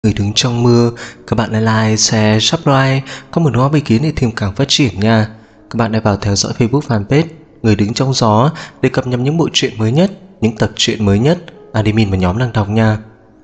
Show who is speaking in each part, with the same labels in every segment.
Speaker 1: Người đứng trong mưa, các bạn hãy like, share, subscribe, comment góp ý kiến để thêm càng phát triển nha. Các bạn hãy vào theo dõi Facebook fanpage Người đứng trong gió để cập nhật những bộ truyện mới nhất, những tập truyện mới nhất admin và nhóm đang đọc nha.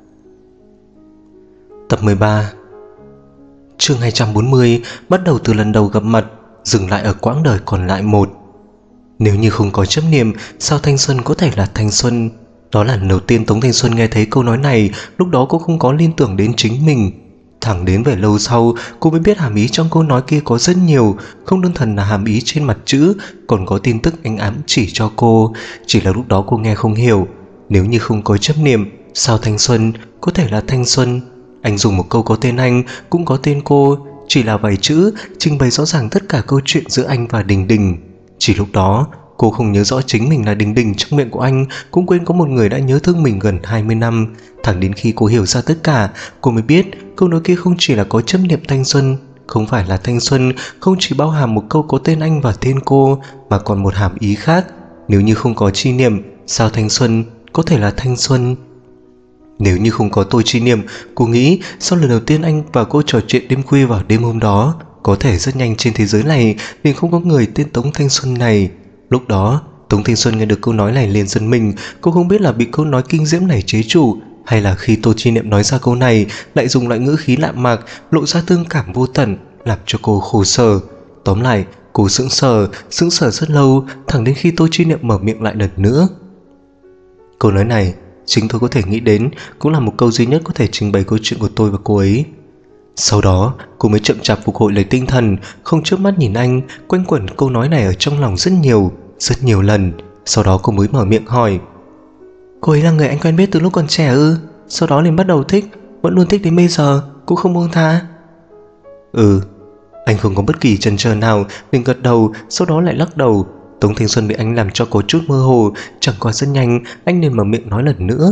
Speaker 1: Tập 13. Chương 240 bắt đầu từ lần đầu gặp mặt, dừng lại ở quãng đời còn lại một. Nếu như không có chấp niệm, sao thanh xuân có thể là thanh xuân? Đó là lần đầu tiên Tống Thanh Xuân nghe thấy câu nói này. Lúc đó cô không có liên tưởng đến chính mình. Thẳng đến về lâu sau, cô mới biết hàm ý trong câu nói kia có rất nhiều, không đơn thuần là hàm ý trên mặt chữ, còn có tin tức anh ám chỉ cho cô. Chỉ là lúc đó cô nghe không hiểu. Nếu như không có chấp niệm, sao thanh xuân có thể là thanh xuân? Anh dùng một câu có tên anh, cũng có tên cô, chỉ là vài chữ trình bày rõ ràng tất cả câu chuyện giữa anh và Đình Đình. Chỉ lúc đó cô không nhớ rõ chính mình là Đình Đình trong miệng của anh, cũng quên có một người đã nhớ thương mình gần 20 năm. Thẳng đến khi cô hiểu ra tất cả, cô mới biết câu nói kia không chỉ là có chấp niệm thanh xuân, không phải là thanh xuân, không chỉ bao hàm một câu có tên anh và tên cô, mà còn một hàm ý khác. Nếu như không có chi niệm, sao thanh xuân có thể là thanh xuân? Nếu như không có tôi chi niệm, cô nghĩ sau lần đầu tiên anh và cô trò chuyện đêm khuya vào đêm hôm đó, có thể rất nhanh trên thế giới này liền không có người tên Tống Thanh Xuân này. Lúc đó Tống Thanh Xuân nghe được câu nói này liền giận mình. Cô không biết là bị câu nói kinh diễm này chế trụ, hay là khi Tô Chi Niệm nói ra câu này lại dùng loại ngữ khí lạ mạc, lộ ra thương cảm vô tận, làm cho cô khổ sở. Tóm lại cô sững sờ rất lâu, thẳng đến khi Tô Chi Niệm mở miệng lại lần nữa. Câu nói này chính tôi có thể nghĩ đến, cũng là một câu duy nhất có thể trình bày câu chuyện của tôi và cô ấy. Sau đó cô mới chậm chạp phục hồi lại tinh thần, không chớp mắt nhìn anh, quanh quẩn câu nói này ở trong lòng rất nhiều lần. Sau đó cô mới mở miệng hỏi: cô ấy là người anh quen biết từ lúc còn trẻ ư? Sau đó liền bắt đầu thích, vẫn luôn thích đến bây giờ, cũng không buông tha? Ừ. Anh không có bất kỳ chần chờ nào, liền gật đầu, sau đó lại lắc đầu. Tống Thanh Xuân bị anh làm cho có chút mơ hồ, chẳng qua rất nhanh anh liền mở miệng nói lần nữa: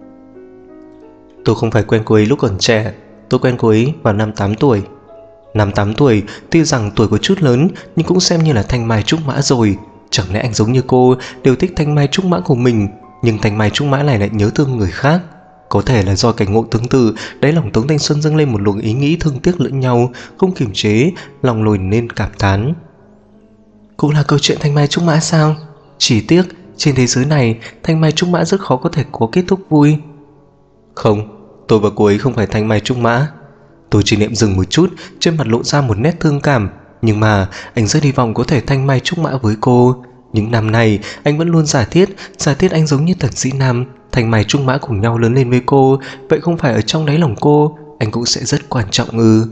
Speaker 1: tôi không phải quen cô ấy lúc còn trẻ, tôi quen cô ấy vào năm 8 tuổi. Năm 8 tuổi, tuy rằng tuổi có chút lớn, nhưng cũng xem như là thanh mai trúc mã rồi. Chẳng lẽ anh giống như cô đều thích thanh mai trúc mã của mình, nhưng thanh mai trúc mã này lại nhớ thương người khác? Có thể là do cảnh ngộ tương tự, đáy lòng Tống Thanh Xuân dâng lên một luồng ý nghĩ thương tiếc lẫn nhau, không kiềm chế, lòng lồi nên cảm thán. Cũng là câu chuyện thanh mai trúc mã sao? Chỉ tiếc trên thế giới này thanh mai trúc mã rất khó có thể có kết thúc vui. Không, tôi và cô ấy không phải thanh mai trúc mã. Tôi chỉ niệm dừng một chút, trên mặt lộ ra một nét thương cảm. Nhưng mà anh rất hy vọng có thể thanh mai trúc mã với cô. Những năm này anh vẫn luôn giả thiết anh giống như Tần Dĩ Nam, thanh mai trúc mã cùng nhau lớn lên với cô. Vậy không phải ở trong đáy lòng cô anh cũng sẽ rất quan trọng ư?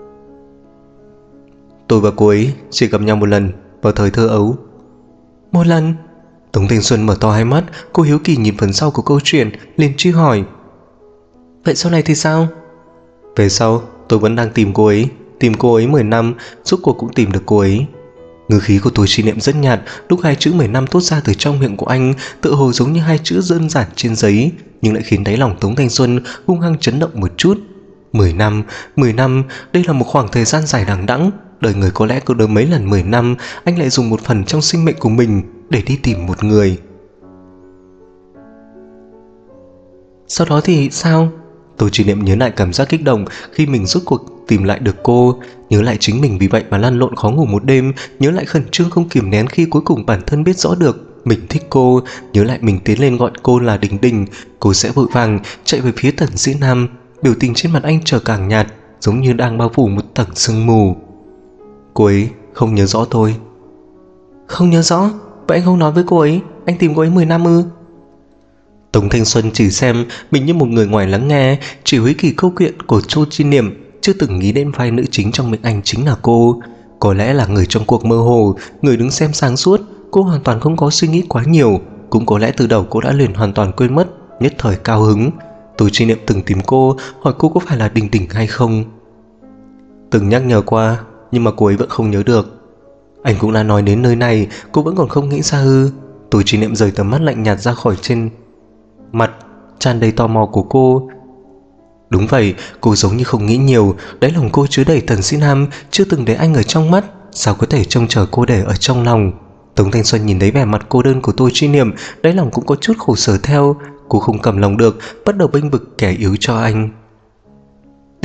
Speaker 1: Tôi và cô ấy chỉ gặp nhau một lần vào thời thơ ấu. Một lần? Tống Thanh Xuân mở to hai mắt, cô hiếu kỳ nhìn phần sau của câu chuyện, liền truy hỏi: vậy sau này thì sao? Về sau tôi vẫn đang tìm cô ấy 10 năm, rốt cuộc cũng tìm được cô ấy. Ngữ khí của tôi chi niệm rất nhạt, lúc hai chữ 10 năm thốt ra từ trong miệng của anh, tự hồ giống như hai chữ đơn giản trên giấy, nhưng lại khiến đáy lòng Tống Thanh Xuân hung hăng chấn động một chút. 10 năm, đây là một khoảng thời gian dài đằng đẵng. Đời người có lẽ có đến mấy lần 10 năm, anh lại dùng một phần trong sinh mệnh của mình để đi tìm một người. Sau đó thì sao? Tôi chỉ niệm nhớ lại cảm giác kích động khi mình rốt cuộc tìm lại được cô, nhớ lại chính mình vì vậy mà lăn lộn khó ngủ một đêm, nhớ lại khẩn trương không kìm nén khi cuối cùng bản thân biết rõ được mình thích cô, nhớ lại mình tiến lên gọi cô là Đình Đình, cô sẽ vội vàng chạy về phía Tần Dĩ Nam. Biểu tình trên mặt anh trở càng nhạt, giống như đang bao phủ một tầng sương mù. Cô ấy không nhớ rõ tôi. Không nhớ rõ? Vậy anh không nói với cô ấy anh tìm cô ấy 10 năm ư? Tống Thanh Xuân chỉ xem mình như một người ngoài lắng nghe, chỉ huy kỳ câu chuyện của Tô Chi Niệm, chưa từng nghĩ đến vai nữ chính trong miệng anh chính là cô. Có lẽ là người trong cuộc mơ hồ, người đứng xem sáng suốt, cô hoàn toàn không có suy nghĩ quá nhiều. Cũng có lẽ từ đầu cô đã liền hoàn toàn quên mất, nhất thời cao hứng. Tô Chi Niệm từng tìm cô, hỏi cô có phải là Đình Đình hay không. Từng nhắc nhở qua, nhưng mà cô ấy vẫn không nhớ được. Anh cũng đã nói đến nơi này, cô vẫn còn không nghĩ ra ư? Tô Chi Niệm rời tầm mắt lạnh nhạt ra khỏi trên mặt tràn đầy tò mò của cô. Đúng vậy, cô giống như không nghĩ nhiều, đáy lòng cô chứa đầy Tần Dĩ Nam, chưa từng để anh ở trong mắt, sao có thể trông chờ cô để ở trong lòng. Tống Thanh Xuân nhìn thấy vẻ mặt cô đơn của Tô Chi Niệm, đáy lòng cũng có chút khổ sở theo. Cô không cầm lòng được, bắt đầu bênh vực kẻ yếu cho anh.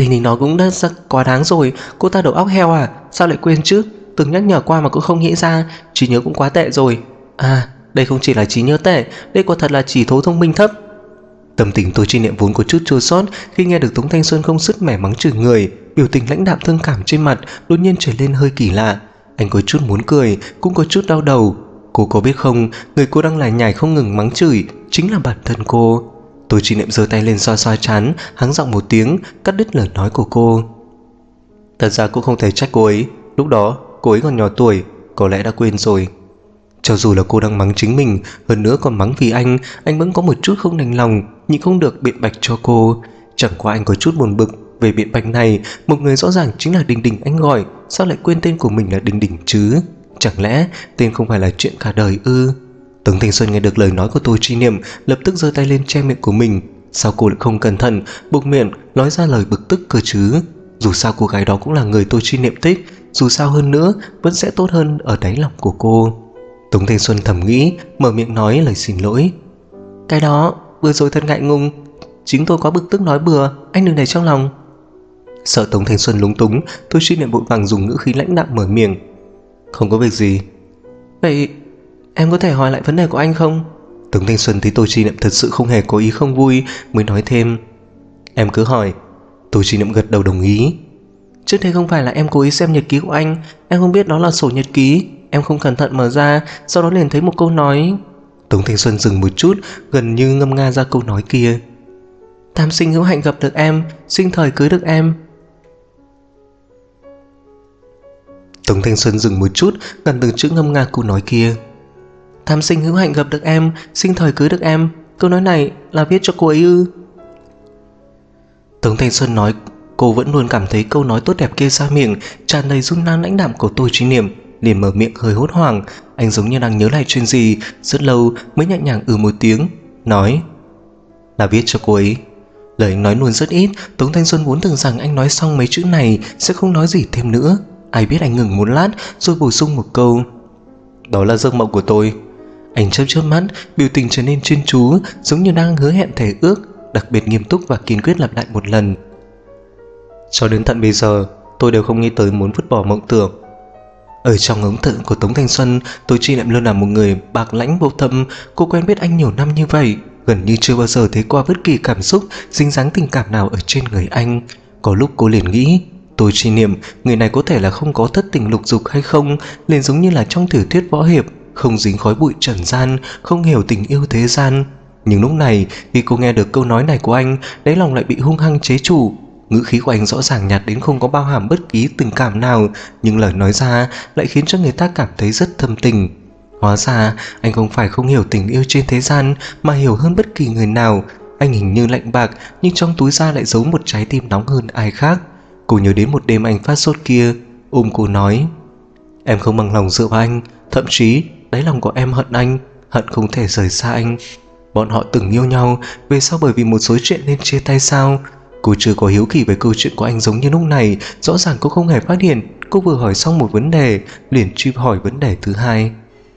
Speaker 1: Tình hình nó cũng đã quá đáng rồi. Cô ta đầu óc heo à? Sao lại quên chứ? Từng nhắc nhở qua mà cũng không nghĩ ra. Trí nhớ cũng quá tệ rồi. À, đây không chỉ là trí nhớ tệ, đây quả thật là chỉ số thông minh thấp. Tâm tình Tô Chi Niệm vốn có chút chua xót khi nghe được Tống Thanh Xuân không sứt mẻ mắng chửi người, biểu tình lãnh đạm thương cảm trên mặt đột nhiên trở lên hơi kỳ lạ. Anh có chút muốn cười, cũng có chút đau đầu. Cô có biết không, người cô đang lải nhải không ngừng mắng chửi chính là bản thân cô. Tô Chi Niệm giơ tay lên xoa xoa trán, hắng giọng một tiếng, cắt đứt lời nói của cô. Thật ra cũng không thể trách cô ấy, lúc đó cô ấy còn nhỏ tuổi, có lẽ đã quên rồi. Cho dù là cô đang mắng chính mình, hơn nữa còn mắng vì anh vẫn có một chút không đành lòng, nhịn không được biện bạch cho cô. Chẳng qua anh có chút buồn bực về biện bạch này, một người rõ ràng chính là Đình Đình anh gọi, sao lại quên tên của mình là Đình Đình chứ? Chẳng lẽ tên không phải là chuyện cả đời ư? Tống Thanh Xuân nghe được lời nói của Tô Chi Niệm, lập tức giơ tay lên che miệng của mình. Sao cô lại không cẩn thận buộc miệng nói ra lời bực tức cơ chứ? Dù sao cô gái đó cũng là người Tô Chi Niệm thích, dù sao hơn nữa vẫn sẽ tốt hơn ở đáy lòng của cô. Tống Thanh Xuân thầm nghĩ, mở miệng nói lời xin lỗi. Cái đó vừa rồi thật ngại ngùng, chính tôi quá bực tức nói bừa, anh đừng để trong lòng. Sợ Tống Thanh Xuân lúng túng, Tô Chi Niệm vội vàng dùng ngữ khí lãnh đạm mở miệng. Không có việc gì. Vậy em có thể hỏi lại vấn đề của anh không? Tống Thanh Xuân thấy Tô Chi Niệm thật sự không hề có ý không vui, mới nói thêm. Em cứ hỏi. Tô Chi Niệm gật đầu đồng ý. Trước đây không phải là em cố ý xem nhật ký của anh, em không biết đó là sổ nhật ký, em không cẩn thận mở ra, sau đó liền thấy một câu nói. Tống Thanh Xuân dừng một chút, gần như ngâm nga ra câu nói kia. Tam sinh hữu hạnh gặp được em, sinh thời cưới được em. Tống Thanh Xuân dừng một chút, gần từng chữ ngâm nga câu nói kia. Tam sinh hữu hạnh gặp được em, sinh thời cưới được em. Câu nói này là viết cho cô ấy ư? Tống Thanh Xuân nói cô vẫn luôn cảm thấy câu nói tốt đẹp kia ra miệng tràn đầy run nan lãnh đạm của Tô Chi Niệm, liền mở miệng hơi hốt hoảng. Anh giống như đang nhớ lại chuyện gì, rất lâu mới nhẹ nhàng một tiếng, nói là viết cho cô ấy. Lời anh nói luôn rất ít, Tống Thanh Xuân vốn tưởng rằng anh nói xong mấy chữ này sẽ không nói gì thêm nữa. Ai biết anh ngừng một lát rồi bổ sung một câu. Đó là giấc mộng của tôi. Anh chớp chớp mắt, biểu tình trở nên chuyên chú, giống như đang hứa hẹn thề ước, đặc biệt nghiêm túc và kiên quyết lặp lại một lần. Cho đến tận bây giờ, tôi đều không nghĩ tới muốn vứt bỏ mộng tưởng. Ở trong ấn tượng của Tống Thanh Xuân, Tô Chi Niệm luôn là một người bạc lãnh vô tâm. Cô quen biết anh nhiều năm như vậy, gần như chưa bao giờ thấy qua bất kỳ cảm xúc, dính dáng tình cảm nào ở trên người anh. Có lúc cô liền nghĩ, Tô Chi Niệm, người này có thể là không có thất tình lục dục hay không, liền giống như là trong tiểu thuyết võ hiệp, không dính khói bụi trần gian, không hiểu tình yêu thế gian. Nhưng lúc này, khi cô nghe được câu nói này của anh, đáy lòng lại bị hung hăng chế trụ. Ngữ khí của anh rõ ràng nhạt đến không có bao hàm bất kỳ tình cảm nào, nhưng lời nói ra lại khiến cho người ta cảm thấy rất thâm tình. Hóa ra anh không phải không hiểu tình yêu trên thế gian, mà hiểu hơn bất kỳ người nào. Anh hình như lạnh bạc, nhưng trong túi da lại giấu một trái tim nóng hơn ai khác. Cô nhớ đến một đêm anh phát sốt kia, ôm cô nói. Em không bằng lòng dựa vào anh, thậm chí đáy lòng của em hận anh, hận không thể rời xa anh. Bọn họ từng yêu nhau, về sau bởi vì một số chuyện nên chia tay sao? Cô chưa có hiếu kỳ về câu chuyện của anh giống như lúc này. Rõ ràng cô không hề phát hiện. Cô vừa hỏi xong một vấn đề, liền truy hỏi vấn đề thứ hai.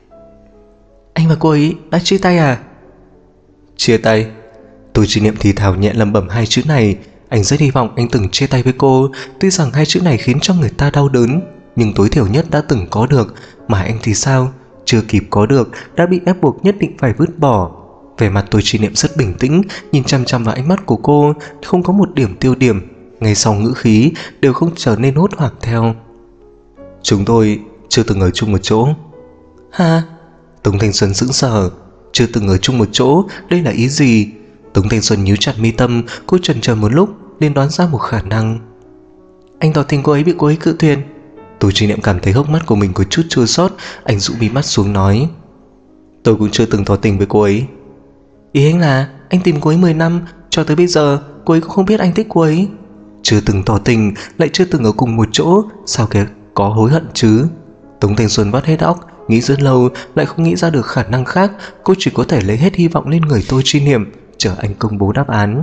Speaker 1: Anh và cô ấy đã chia tay à? Chia tay? Tô Chi Niệm thì thào nhẹ lẩm bẩm hai chữ này. Anh rất hy vọng anh từng chia tay với cô. Tuy rằng hai chữ này khiến cho người ta đau đớn, nhưng tối thiểu nhất đã từng có được. Mà anh thì sao? Chưa kịp có được đã bị ép buộc nhất định phải vứt bỏ. Vẻ mặt Tô Chi Niệm rất bình tĩnh, nhìn chăm chăm vào ánh mắt của cô, không có một điểm tiêu điểm. Ngay sau ngữ khí đều không trở nên hốt hoảng theo. Chúng tôi chưa từng ở chung một chỗ. Hả? Tống Thanh Xuân sững sờ. Chưa từng ở chung một chỗ, đây là ý gì? Tống Thanh Xuân nhíu chặt mi tâm, cô chần chờ một lúc nên đoán ra một khả năng. Anh tỏ tình cô ấy bị cô ấy cự tuyệt. Tô Chi Niệm cảm thấy hốc mắt của mình có chút chua xót, anh dụ mí mắt xuống nói. Tôi cũng chưa từng tỏ tình với cô ấy. Ý anh là anh tìm cô ấy 10 năm, cho tới bây giờ cô ấy cũng không biết anh thích cô ấy. Chưa từng tỏ tình, lại chưa từng ở cùng một chỗ, sao kìa có hối hận chứ? Tống Thanh Xuân vắt hết óc, nghĩ rất lâu lại không nghĩ ra được khả năng khác. Cô chỉ có thể lấy hết hy vọng lên người Tô Chi Niệm, chờ anh công bố đáp án.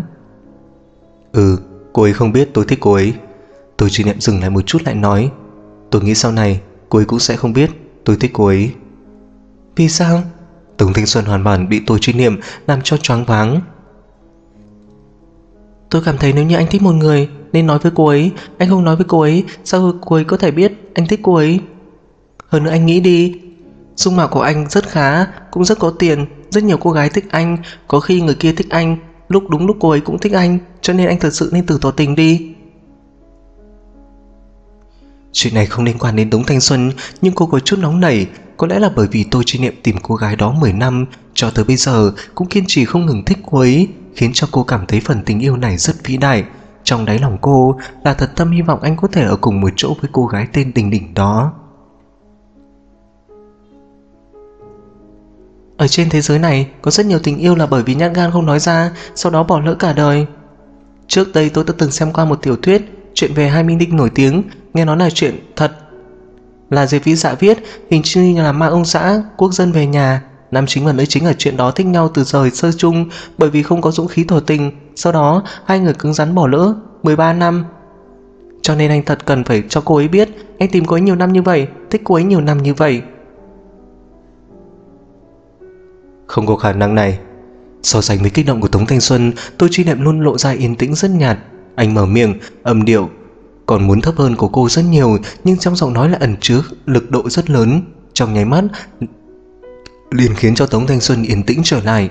Speaker 1: Cô ấy không biết tôi thích cô ấy. Tô Chi Niệm dừng lại một chút lại nói. Tôi nghĩ sau này cô ấy cũng sẽ không biết tôi thích cô ấy. Vì sao? Tống Thanh Xuân hoàn toàn bị Tô Chi Niệm làm cho choáng váng. Tôi cảm thấy nếu như anh thích một người, nên nói với cô ấy. Anh không nói với cô ấy, sao cô ấy có thể biết anh thích cô ấy? Hơn nữa anh nghĩ đi, dung mạo của anh rất khá, cũng rất có tiền, rất nhiều cô gái thích anh. Có khi người kia thích anh, đúng lúc cô ấy cũng thích anh, cho nên anh thật sự nên từ tỏ tình đi. Chuyện này không liên quan đến Tống Thanh Xuân, nhưng cô có chút nóng nảy. Có lẽ là bởi vì Tô Chi Niệm tìm cô gái đó 10 năm, cho tới bây giờ cũng kiên trì không ngừng thích cô ấy, khiến cho cô cảm thấy phần tình yêu này rất vĩ đại. Trong đáy lòng cô là thật tâm hy vọng anh có thể ở cùng một chỗ với cô gái tên Đình Đình đó. Ở trên thế giới này có rất nhiều tình yêu là bởi vì nhát gan không nói ra, sau đó bỏ lỡ cả đời. Trước đây tôi đã từng xem qua một tiểu thuyết, chuyện về hai minh tinh nổi tiếng, nghe nói là chuyện thật. Là Diệp Vĩ Dạ viết, hình như là ma ông xã, quốc dân về nhà. Nam chính và nữ chính ở chuyện đó thích nhau từ thời sơ chung, bởi vì không có dũng khí tỏ tình. Sau đó hai người cứng rắn bỏ lỡ 13 năm. Cho nên anh thật cần phải cho cô ấy biết anh tìm cô ấy nhiều năm như vậy, thích cô ấy nhiều năm như vậy. Không có khả năng này. So sánh với kích động của Tống Thanh Xuân, Tô Chi Niệm luôn lộ ra yên tĩnh rất nhạt. Anh mở miệng, âm điệu còn muốn thấp hơn của cô rất nhiều, nhưng trong giọng nói lại ẩn chứa lực độ rất lớn. Trong nháy mắt liền khiến cho Tống Thanh Xuân yên tĩnh trở lại.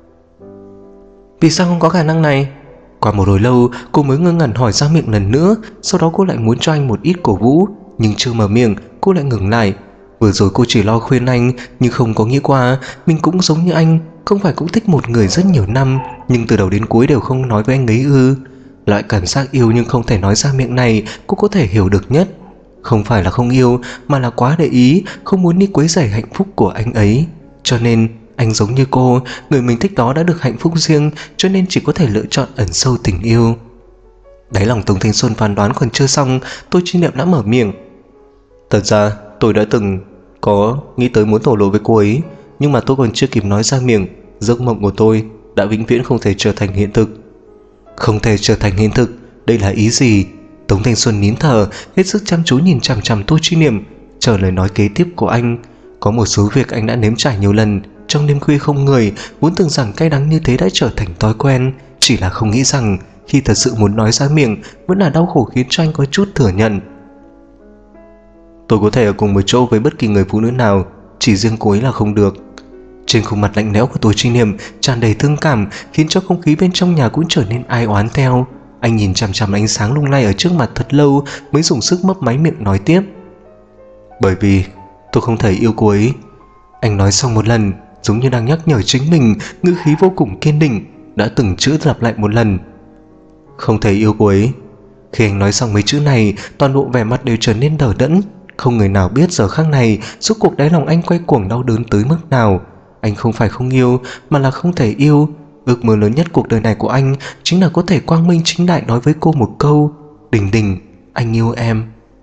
Speaker 1: Vì sao không có khả năng này? Qua một hồi lâu cô mới ngơ ngẩn hỏi ra miệng lần nữa. Sau đó cô lại muốn cho anh một ít cổ vũ, nhưng chưa mở miệng cô lại ngừng lại. Vừa rồi cô chỉ lo khuyên anh, nhưng không có nghĩ qua mình cũng giống như anh, không phải cũng thích một người rất nhiều năm, nhưng từ đầu đến cuối đều không nói với anh ấy ư? Loại cảm giác yêu nhưng không thể nói ra miệng này cô có thể hiểu được nhất. Không phải là không yêu, mà là quá để ý, không muốn đi quấy rầy hạnh phúc của anh ấy. Cho nên anh giống như cô, người mình thích đó đã được hạnh phúc riêng, cho nên chỉ có thể lựa chọn ẩn sâu tình yêu. Đáy lòng Tống Thanh Xuân phán đoán còn chưa xong, Tô Chi Niệm đã mở miệng. Thật ra tôi đã từng có nghĩ tới muốn thổ lộ với cô ấy, nhưng mà tôi còn chưa kịp nói ra miệng, giấc mộng của tôi đã vĩnh viễn không thể trở thành hiện thực. Không thể trở thành hiện thực, đây là ý gì? Tống Thanh Xuân nín thở, hết sức chăm chú nhìn chằm chằm Tô Chi Niệm, chờ lời nói kế tiếp của anh. Có một số việc anh đã nếm trải nhiều lần, trong đêm khuya không người, vốn tưởng rằng cay đắng như thế đã trở thành thói quen, chỉ là không nghĩ rằng khi thật sự muốn nói ra miệng vẫn là đau khổ, khiến cho anh có chút thừa nhận. Tôi có thể ở cùng một chỗ với bất kỳ người phụ nữ nào, chỉ riêng cô ấy là không được. Trên khuôn mặt lạnh lẽo của Tô Chi Niệm tràn đầy thương cảm, khiến cho không khí bên trong nhà cũng trở nên ai oán theo. Anh nhìn chằm chằm ánh sáng lung lay ở trước mặt thật lâu, mới dùng sức mấp máy miệng nói tiếp. Bởi vì tôi không thể yêu cô ấy. Anh nói xong một lần, giống như đang nhắc nhở chính mình, ngữ khí vô cùng kiên định, đã từng chữ lặp lại một lần. Không thể yêu cô ấy. Khi anh nói xong mấy chữ này, toàn bộ vẻ mặt đều trở nên đờ đẫn. Không người nào biết giờ khắc này rốt cuộc đáy lòng anh quay cuồng đau đớn tới mức nào. Anh không phải không yêu, mà là không thể yêu. Ước mơ lớn nhất cuộc đời này của anh chính là có thể quang minh chính đại nói với cô một câu: Đình Đình, anh yêu em.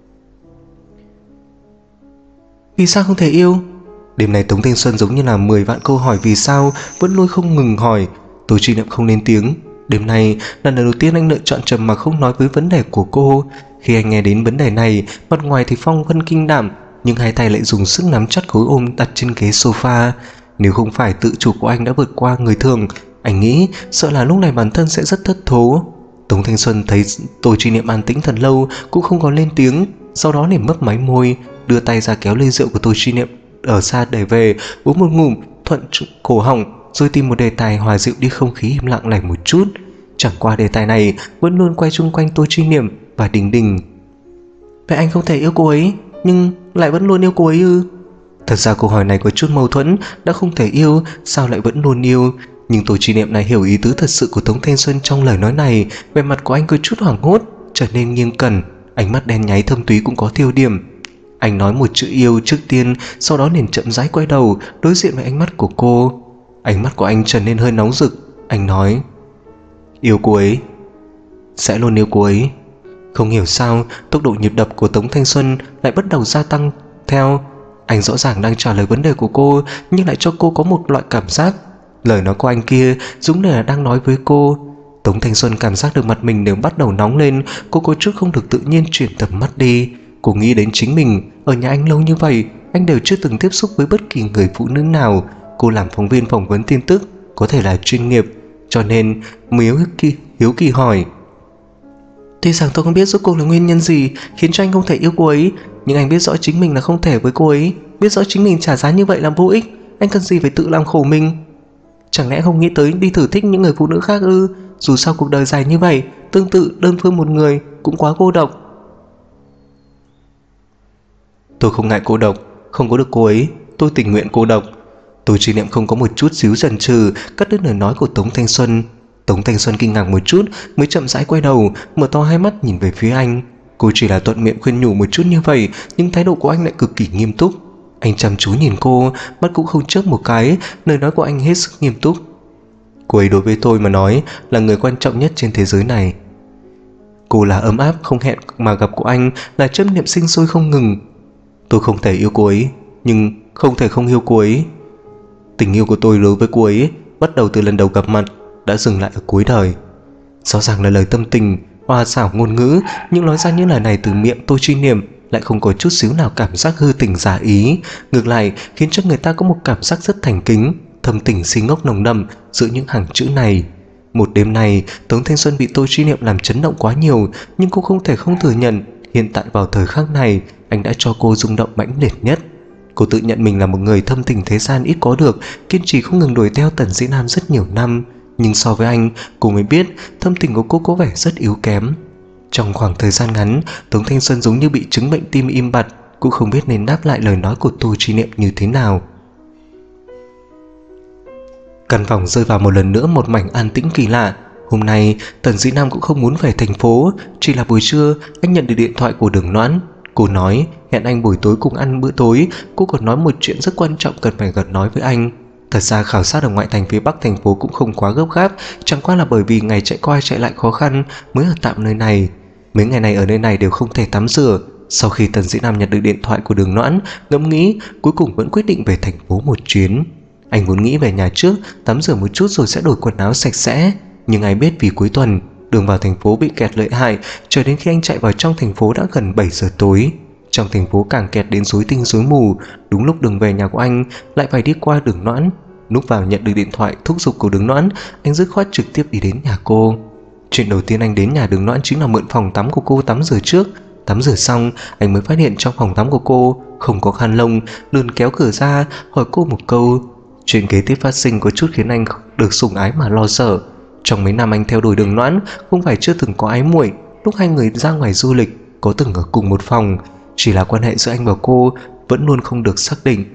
Speaker 1: Vì sao không thể yêu? Đêm này Tống Thanh Xuân giống như là 10 vạn câu hỏi vì sao vẫn luôn không ngừng hỏi. Tô Chi Niệm không lên tiếng. Đêm nay là lần đầu tiên anh lựa chọn trầm mặc không nói với vấn đề của cô. Khi anh nghe đến vấn đề này, mặt ngoài thì phong vân kinh đảm, nhưng hai tay lại dùng sức nắm chặt gối ôm đặt trên ghế sofa. Nếu không phải tự chủ của anh đã vượt qua người thường, anh nghĩ sợ là lúc này bản thân sẽ rất thất thố. Tống Thanh Xuân thấy Tô Chi Niệm an tĩnh thật lâu cũng không có lên tiếng, sau đó liền mấp máy môi, đưa tay ra kéo ly rượu của Tô Chi Niệm ở xa để về, uống một ngụm thuận cổ họng, rồi tìm một đề tài hòa dịu đi không khí im lặng này một chút. Chẳng qua đề tài này vẫn luôn quay chung quanh Tô Chi Niệm và Đình Đình. Vậy anh không thể yêu cô ấy, nhưng lại vẫn luôn yêu cô ấy ư? Thật ra câu hỏi này có chút mâu thuẫn, đã không thể yêu, sao lại vẫn luôn yêu? Nhưng Tô Chi Niệm này hiểu ý tứ thật sự của Tống Thanh Xuân trong lời nói này. Vẻ mặt của anh có chút hoảng hốt, trở nên nghiêng cẩn, ánh mắt đen nháy thâm túy cũng có tiêu điểm. Anh nói một chữ yêu trước tiên, sau đó liền chậm rãi quay đầu đối diện với ánh mắt của cô. Ánh mắt của anh trở nên hơi nóng rực. Anh nói: Yêu cô ấy, sẽ luôn yêu cô ấy. Không hiểu sao tốc độ nhịp đập của Tống Thanh Xuân lại bắt đầu gia tăng theo. Anh rõ ràng đang trả lời vấn đề của cô, nhưng lại cho cô có một loại cảm giác lời nói của anh kia giống như là đang nói với cô. Tống Thanh Xuân cảm giác được mặt mình đều bắt đầu nóng lên. Cô có chút không được tự nhiên chuyển tầm mắt đi. Cô nghĩ đến chính mình, ở nhà anh lâu như vậy, anh đều chưa từng tiếp xúc với bất kỳ người phụ nữ nào. Cô làm phóng viên phỏng vấn tin tức, có thể là chuyên nghiệp, cho nên mới hiếu kỳ hỏi: Tuy rằng tôi không biết rốt cuộc là nguyên nhân gì khiến cho anh không thể yêu cô ấy, nhưng anh biết rõ chính mình là không thể với cô ấy, biết rõ chính mình trả giá như vậy là vô ích. Anh cần gì phải tự làm khổ mình? Chẳng lẽ không nghĩ tới đi thử thích những người phụ nữ khác ư? Dù sao cuộc đời dài như vậy, tương tự đơn phương một người cũng quá cô độc. Tôi không ngại cô độc, không có được cô ấy, tôi tình nguyện cô độc. Tô Chi Niệm không có một chút xíu chần chừ cắt đứt lời nói của Tống Thanh Xuân. Tống Thanh Xuân kinh ngạc một chút mới chậm rãi quay đầu, mở to hai mắt nhìn về phía anh. Cô chỉ là thuận miệng khuyên nhủ một chút như vậy, nhưng thái độ của anh lại cực kỳ nghiêm túc. Anh chăm chú nhìn cô, mắt cũng không chớp một cái, lời nói của anh hết sức nghiêm túc. Cô ấy đối với tôi mà nói là người quan trọng nhất trên thế giới này. Cô là ấm áp không hẹn mà gặp của anh, là chấp niệm sinh sôi không ngừng. Tôi không thể yêu cô ấy, nhưng không thể không yêu cô ấy. Tình yêu của tôi đối với cô ấy bắt đầu từ lần đầu gặp mặt, đã dừng lại ở cuối đời. Rõ ràng là lời tâm tình, hoa xảo ngôn ngữ, nhưng nói ra những lời này từ miệng Tô Chi Niệm lại không có chút xíu nào cảm giác hư tình giả ý, ngược lại khiến cho người ta có một cảm giác rất thành kính, thâm tình si ngốc nồng đậm giữa những hàng chữ này. Một đêm này, Tống Thanh Xuân bị Tô Chi Niệm làm chấn động quá nhiều, nhưng cô không thể không thừa nhận, hiện tại vào thời khắc này, anh đã cho cô rung động mãnh liệt nhất. Cô tự nhận mình là một người thâm tình thế gian ít có được, kiên trì không ngừng đuổi theo Tần Dĩ Nam rất nhiều năm, nhưng so với anh, cô mới biết thâm tình của cô có vẻ rất yếu kém. Trong khoảng thời gian ngắn, Tống Thanh Xuân giống như bị chứng bệnh tim im bặt, cũng không biết nên đáp lại lời nói của Tô Chi Niệm như thế nào. Căn phòng rơi vào một lần nữa một mảnh an tĩnh kỳ lạ. Hôm nay Tần Dĩ Nam cũng không muốn về thành phố, chỉ là buổi trưa anh nhận được điện thoại của Đường Noãn. Cô nói hẹn anh buổi tối cùng ăn bữa tối. Cô còn nói một chuyện rất quan trọng cần phải gần nói với anh. Thật ra khảo sát ở ngoại thành phía Bắc thành phố cũng không quá gấp gáp, chẳng qua là bởi vì ngày chạy qua chạy lại khó khăn mới ở tạm nơi này. Mấy ngày này ở nơi này đều không thể tắm rửa. Sau khi Tần Dĩ Nam nhận được điện thoại của Đường Noãn, ngẫm nghĩ cuối cùng vẫn quyết định về thành phố một chuyến. Anh vốn nghĩ về nhà trước, tắm rửa một chút rồi sẽ đổi quần áo sạch sẽ, nhưng ai biết vì cuối tuần đường vào thành phố bị kẹt lợi hại, cho đến khi anh chạy vào trong thành phố đã gần 7 giờ tối. Trong thành phố càng kẹt đến rối tinh rối mù. Đúng lúc đường về nhà của anh lại phải đi qua Đường Noãn. Lúc vào nhận được điện thoại thúc giục của Đường Noãn, anh dứt khoát trực tiếp đi đến nhà cô. Chuyện đầu tiên anh đến nhà Đường Noãn chính là mượn phòng tắm của cô tắm rửa trước. Tắm rửa xong, anh mới phát hiện trong phòng tắm của cô không có khăn lông, liền kéo cửa ra hỏi cô một câu. Chuyện kế tiếp phát sinh có chút khiến anh được sủng ái mà lo sợ. Trong mấy năm anh theo đuổi Đường Noãn, không phải chưa từng có ái muội. Lúc hai người ra ngoài du lịch có từng ở cùng một phòng, chỉ là quan hệ giữa anh và cô vẫn luôn không được xác định.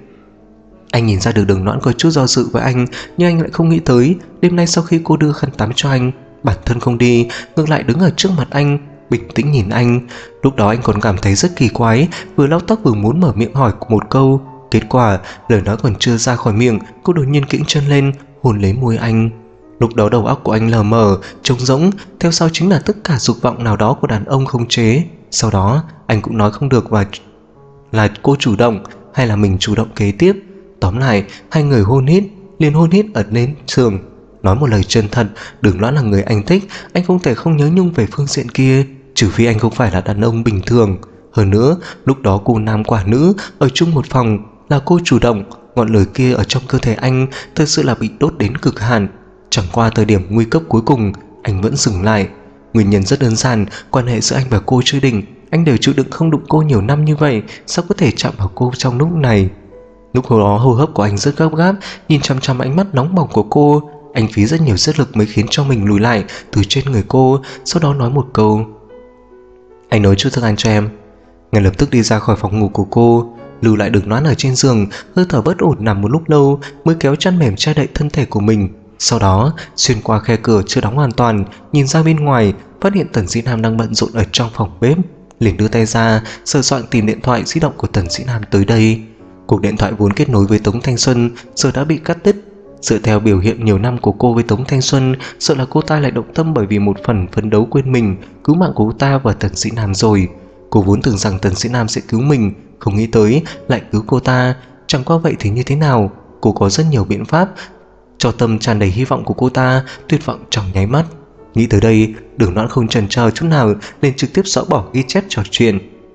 Speaker 1: Anh nhìn ra được Đường Noãn có chút do dự với anh, nhưng anh lại không nghĩ tới đêm nay sau khi cô đưa khăn tắm cho anh, bản thân không đi, ngược lại đứng ở trước mặt anh, bình tĩnh nhìn anh. Lúc đó anh còn cảm thấy rất kỳ quái, vừa lau tóc vừa muốn mở miệng hỏi một câu. Kết quả lời nói còn chưa ra khỏi miệng, cô đột nhiên kiễng chân lên hôn lấy môi anh. Lúc đó đầu óc của anh lờ mờ, trống rỗng, theo sau chính là tất cả dục vọng nào đó của đàn ông không chế. Sau đó anh cũng nói không được và là cô chủ động hay là mình chủ động kế tiếp. Tóm lại hai người hôn hít, liền hôn hít ở lên giường. Nói một lời chân thật, Đường Noãn là người anh thích, anh không thể không nhớ nhung về phương diện kia, trừ phi anh không phải là đàn ông bình thường. Hơn nữa lúc đó cô nam quả nữ ở chung một phòng, là cô chủ động, ngọn lửa kia ở trong cơ thể anh thật sự là bị đốt đến cực hạn. Chẳng qua thời điểm nguy cấp cuối cùng anh vẫn dừng lại. Nguyên nhân rất đơn giản, quan hệ giữa anh và cô chưa định, anh đều chịu đựng không đụng cô nhiều năm như vậy, sao có thể chạm vào cô trong lúc này. Lúc đó hô hấp của anh rất gấp gáp, nhìn chăm chăm ánh mắt nóng bỏng của cô. Anh phí rất nhiều sức lực mới khiến cho mình lùi lại từ trên người cô, sau đó nói một câu: anh nấu chút thức ăn cho em. Ngay lập tức đi ra khỏi phòng ngủ của cô, lưu lại Đường Noãn ở trên giường, hơi thở bất ổn nằm một lúc lâu mới kéo chăn mềm che đậy thân thể của mình. Sau đó xuyên qua khe cửa chưa đóng hoàn toàn, nhìn ra bên ngoài, phát hiện Tần Dĩ Nam đang bận rộn ở trong phòng bếp, liền đưa tay ra sờ soạn tìm điện thoại di động của Tần Dĩ Nam tới đây. Cuộc điện thoại vốn kết nối với Tống Thanh Xuân giờ đã bị cắt đứt. Dựa theo biểu hiện nhiều năm của cô với Tống Thanh Xuân, sợ là cô ta lại động tâm bởi vì một phần phấn đấu quên mình, cứu mạng của cô ta và Tần Dĩ Nam rồi. Cô vốn tưởng rằng Tần Dĩ Nam sẽ cứu mình, không nghĩ tới lại cứu cô ta. Chẳng qua vậy thì như thế nào, cô có rất nhiều biện pháp cho tâm tràn đầy hy vọng của cô ta tuyệt vọng trong nháy mắt. Nghĩ tới đây, Đường Noãn không chần chờ chút nào nên trực tiếp xóa bỏ ghi chép trò chuyện.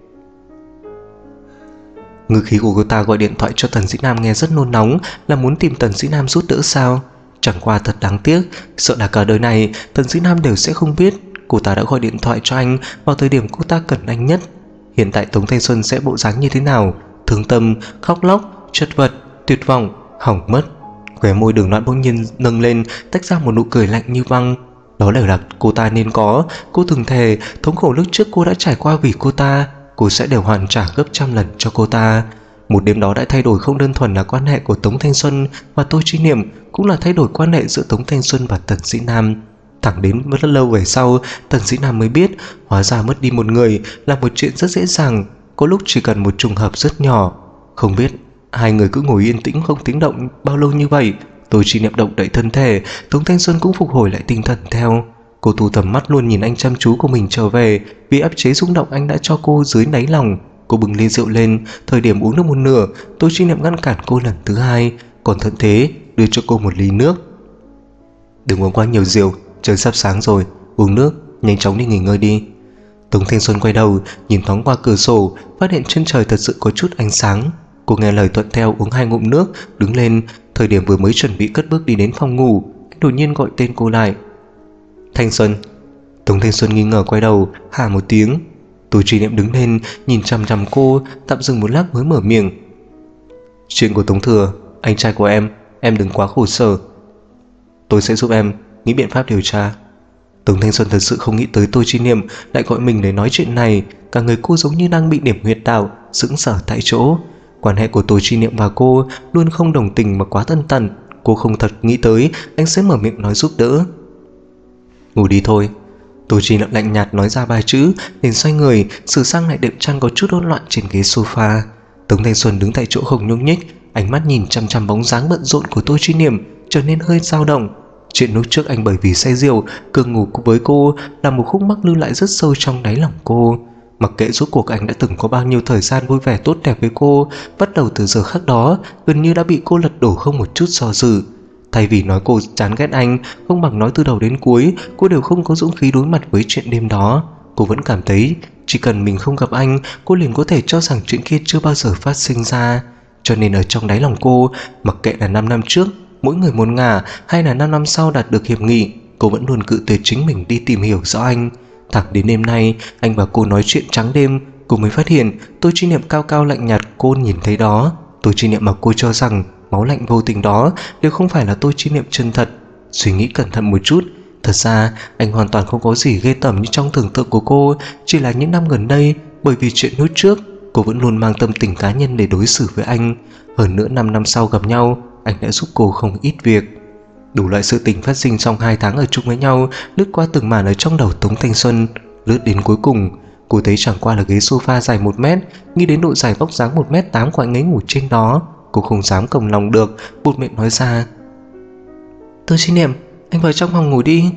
Speaker 1: Ngữ khí của cô ta gọi điện thoại cho Tần Dĩ Nam nghe rất nôn nóng, là muốn tìm Tần Dĩ Nam giúp đỡ sao. Chẳng qua thật đáng tiếc, sợ là cả đời này Tần Dĩ Nam đều sẽ không biết cô ta đã gọi điện thoại cho anh vào thời điểm cô ta cần anh nhất. Hiện tại Tống Thanh Xuân sẽ bộ dáng như thế nào? Thương tâm, khóc lóc, chật vật, tuyệt vọng, hỏng mất. Khóe môi Đường Loan bỗng nhiên nâng lên, tách ra một nụ cười lạnh như băng. Đó là cô ta nên có. Cô từng thề thống khổ lúc trước cô đã trải qua vì cô ta, cô sẽ đều hoàn trả gấp trăm lần cho cô ta. Một đêm đó đã thay đổi không đơn thuần là quan hệ của Tống Thanh Xuân và Tô Chi Niệm, cũng là thay đổi quan hệ giữa Tống Thanh Xuân và Tần Dĩ Nam. Thẳng đến rất lâu về sau, Tần Dĩ Nam mới biết hóa ra mất đi một người là một chuyện rất dễ dàng, có lúc chỉ cần một trùng hợp rất nhỏ. Không biết hai người cứ ngồi yên tĩnh không tiếng động bao lâu như vậy. Tô Chi Niệm động đậy thân thể, Tống Thanh Xuân cũng phục hồi lại tinh thần theo. Cô thu tầm mắt luôn nhìn anh chăm chú của mình trở về, vì áp chế rung động anh đã cho cô dưới đáy lòng. Cô bưng ly rượu lên, thời điểm uống được một nửa, Tô Chi Niệm ngăn cản cô lần thứ hai, còn thuận thế đưa cho cô một ly nước. Đừng uống quá nhiều rượu, trời sắp sáng rồi, uống nước, nhanh chóng đi nghỉ ngơi đi. Tống Thanh Xuân quay đầu, nhìn thoáng qua cửa sổ, phát hiện chân trời thật sự có chút ánh sáng. Cô nghe lời thuận theo uống 2 ngụm nước, đứng lên. Thời điểm vừa mới chuẩn bị cất bước đi đến phòng ngủ, đột nhiên gọi tên cô lại. Thanh Xuân. Tống Thanh Xuân nghi ngờ quay đầu, hả một tiếng. Tô Chi Niệm đứng lên, nhìn chằm chằm cô, tạm dừng một lát mới mở miệng. Chuyện của Tống Thừa, anh trai của em đừng quá khổ sở. Tôi sẽ giúp em nghĩ biện pháp điều tra. Tống Thanh Xuân thật sự không nghĩ tới Tô Chi Niệm lại gọi mình để nói chuyện này. Cả người cô giống như đang bị điểm huyệt đạo, sững sờ tại chỗ. Quan hệ của Tô Chi Niệm và cô luôn không đồng tình mà quá thân cận. Cô không thật nghĩ tới anh sẽ mở miệng nói giúp đỡ. Ngủ đi thôi. Tô Chi Niệm lạnh nhạt nói ra 3 chữ, liền xoay người sửa sang lại đệm chăn có chút hỗn loạn trên ghế sofa. Tống Thanh Xuân đứng tại chỗ không nhúc nhích, ánh mắt nhìn chăm chăm bóng dáng bận rộn của Tô Chi Niệm, trở nên hơi dao động. Chuyện lúc trước anh bởi vì say rượu cường ngủ với cô là một khúc mắc lưu lại rất sâu trong đáy lòng cô. Mặc kệ rốt cuộc anh đã từng có bao nhiêu thời gian vui vẻ tốt đẹp với cô, bắt đầu từ giờ khắc đó gần như đã bị cô lật đổ không một chút do dự. Thay vì nói cô chán ghét anh, không bằng nói từ đầu đến cuối cô đều không có dũng khí đối mặt với chuyện đêm đó. Cô vẫn cảm thấy chỉ cần mình không gặp anh, cô liền có thể cho rằng chuyện kia chưa bao giờ phát sinh ra. Cho nên ở trong đáy lòng cô, mặc kệ là 5 năm trước mỗi người một ngả hay là 5 năm sau đạt được hiệp nghị, cô vẫn luôn cự tuyệt chính mình đi tìm hiểu rõ anh. Thẳng đến đêm nay anh và cô nói chuyện trắng đêm, cô mới phát hiện Tô Chi Niệm cao cao lạnh nhạt cô nhìn thấy đó. Tô Chi Niệm mà cô cho rằng máu lạnh vô tình đó đều không phải là Tô Chi Niệm chân thật. Suy nghĩ cẩn thận một chút, thật ra anh hoàn toàn không có gì ghê tởm như trong tưởng tượng của cô. Chỉ là những năm gần đây, bởi vì chuyện lúc trước, cô vẫn luôn mang tâm tình cá nhân để đối xử với anh. Hơn nữa 5 năm sau gặp nhau, anh đã giúp cô không ít việc. Đủ loại sự tình phát sinh trong 2 tháng ở chung với nhau lướt qua từng màn ở trong đầu Tống Thanh Xuân. Lướt đến cuối cùng, cô thấy chẳng qua là ghế sofa dài 1 mét, nghĩ đến độ dài vóc dáng 1m8 của anh ấy ngủ trên đó. Cô không dám cầm lòng được, buột miệng nói ra. Tô Chi Niệm, anh vào trong phòng ngủ đi.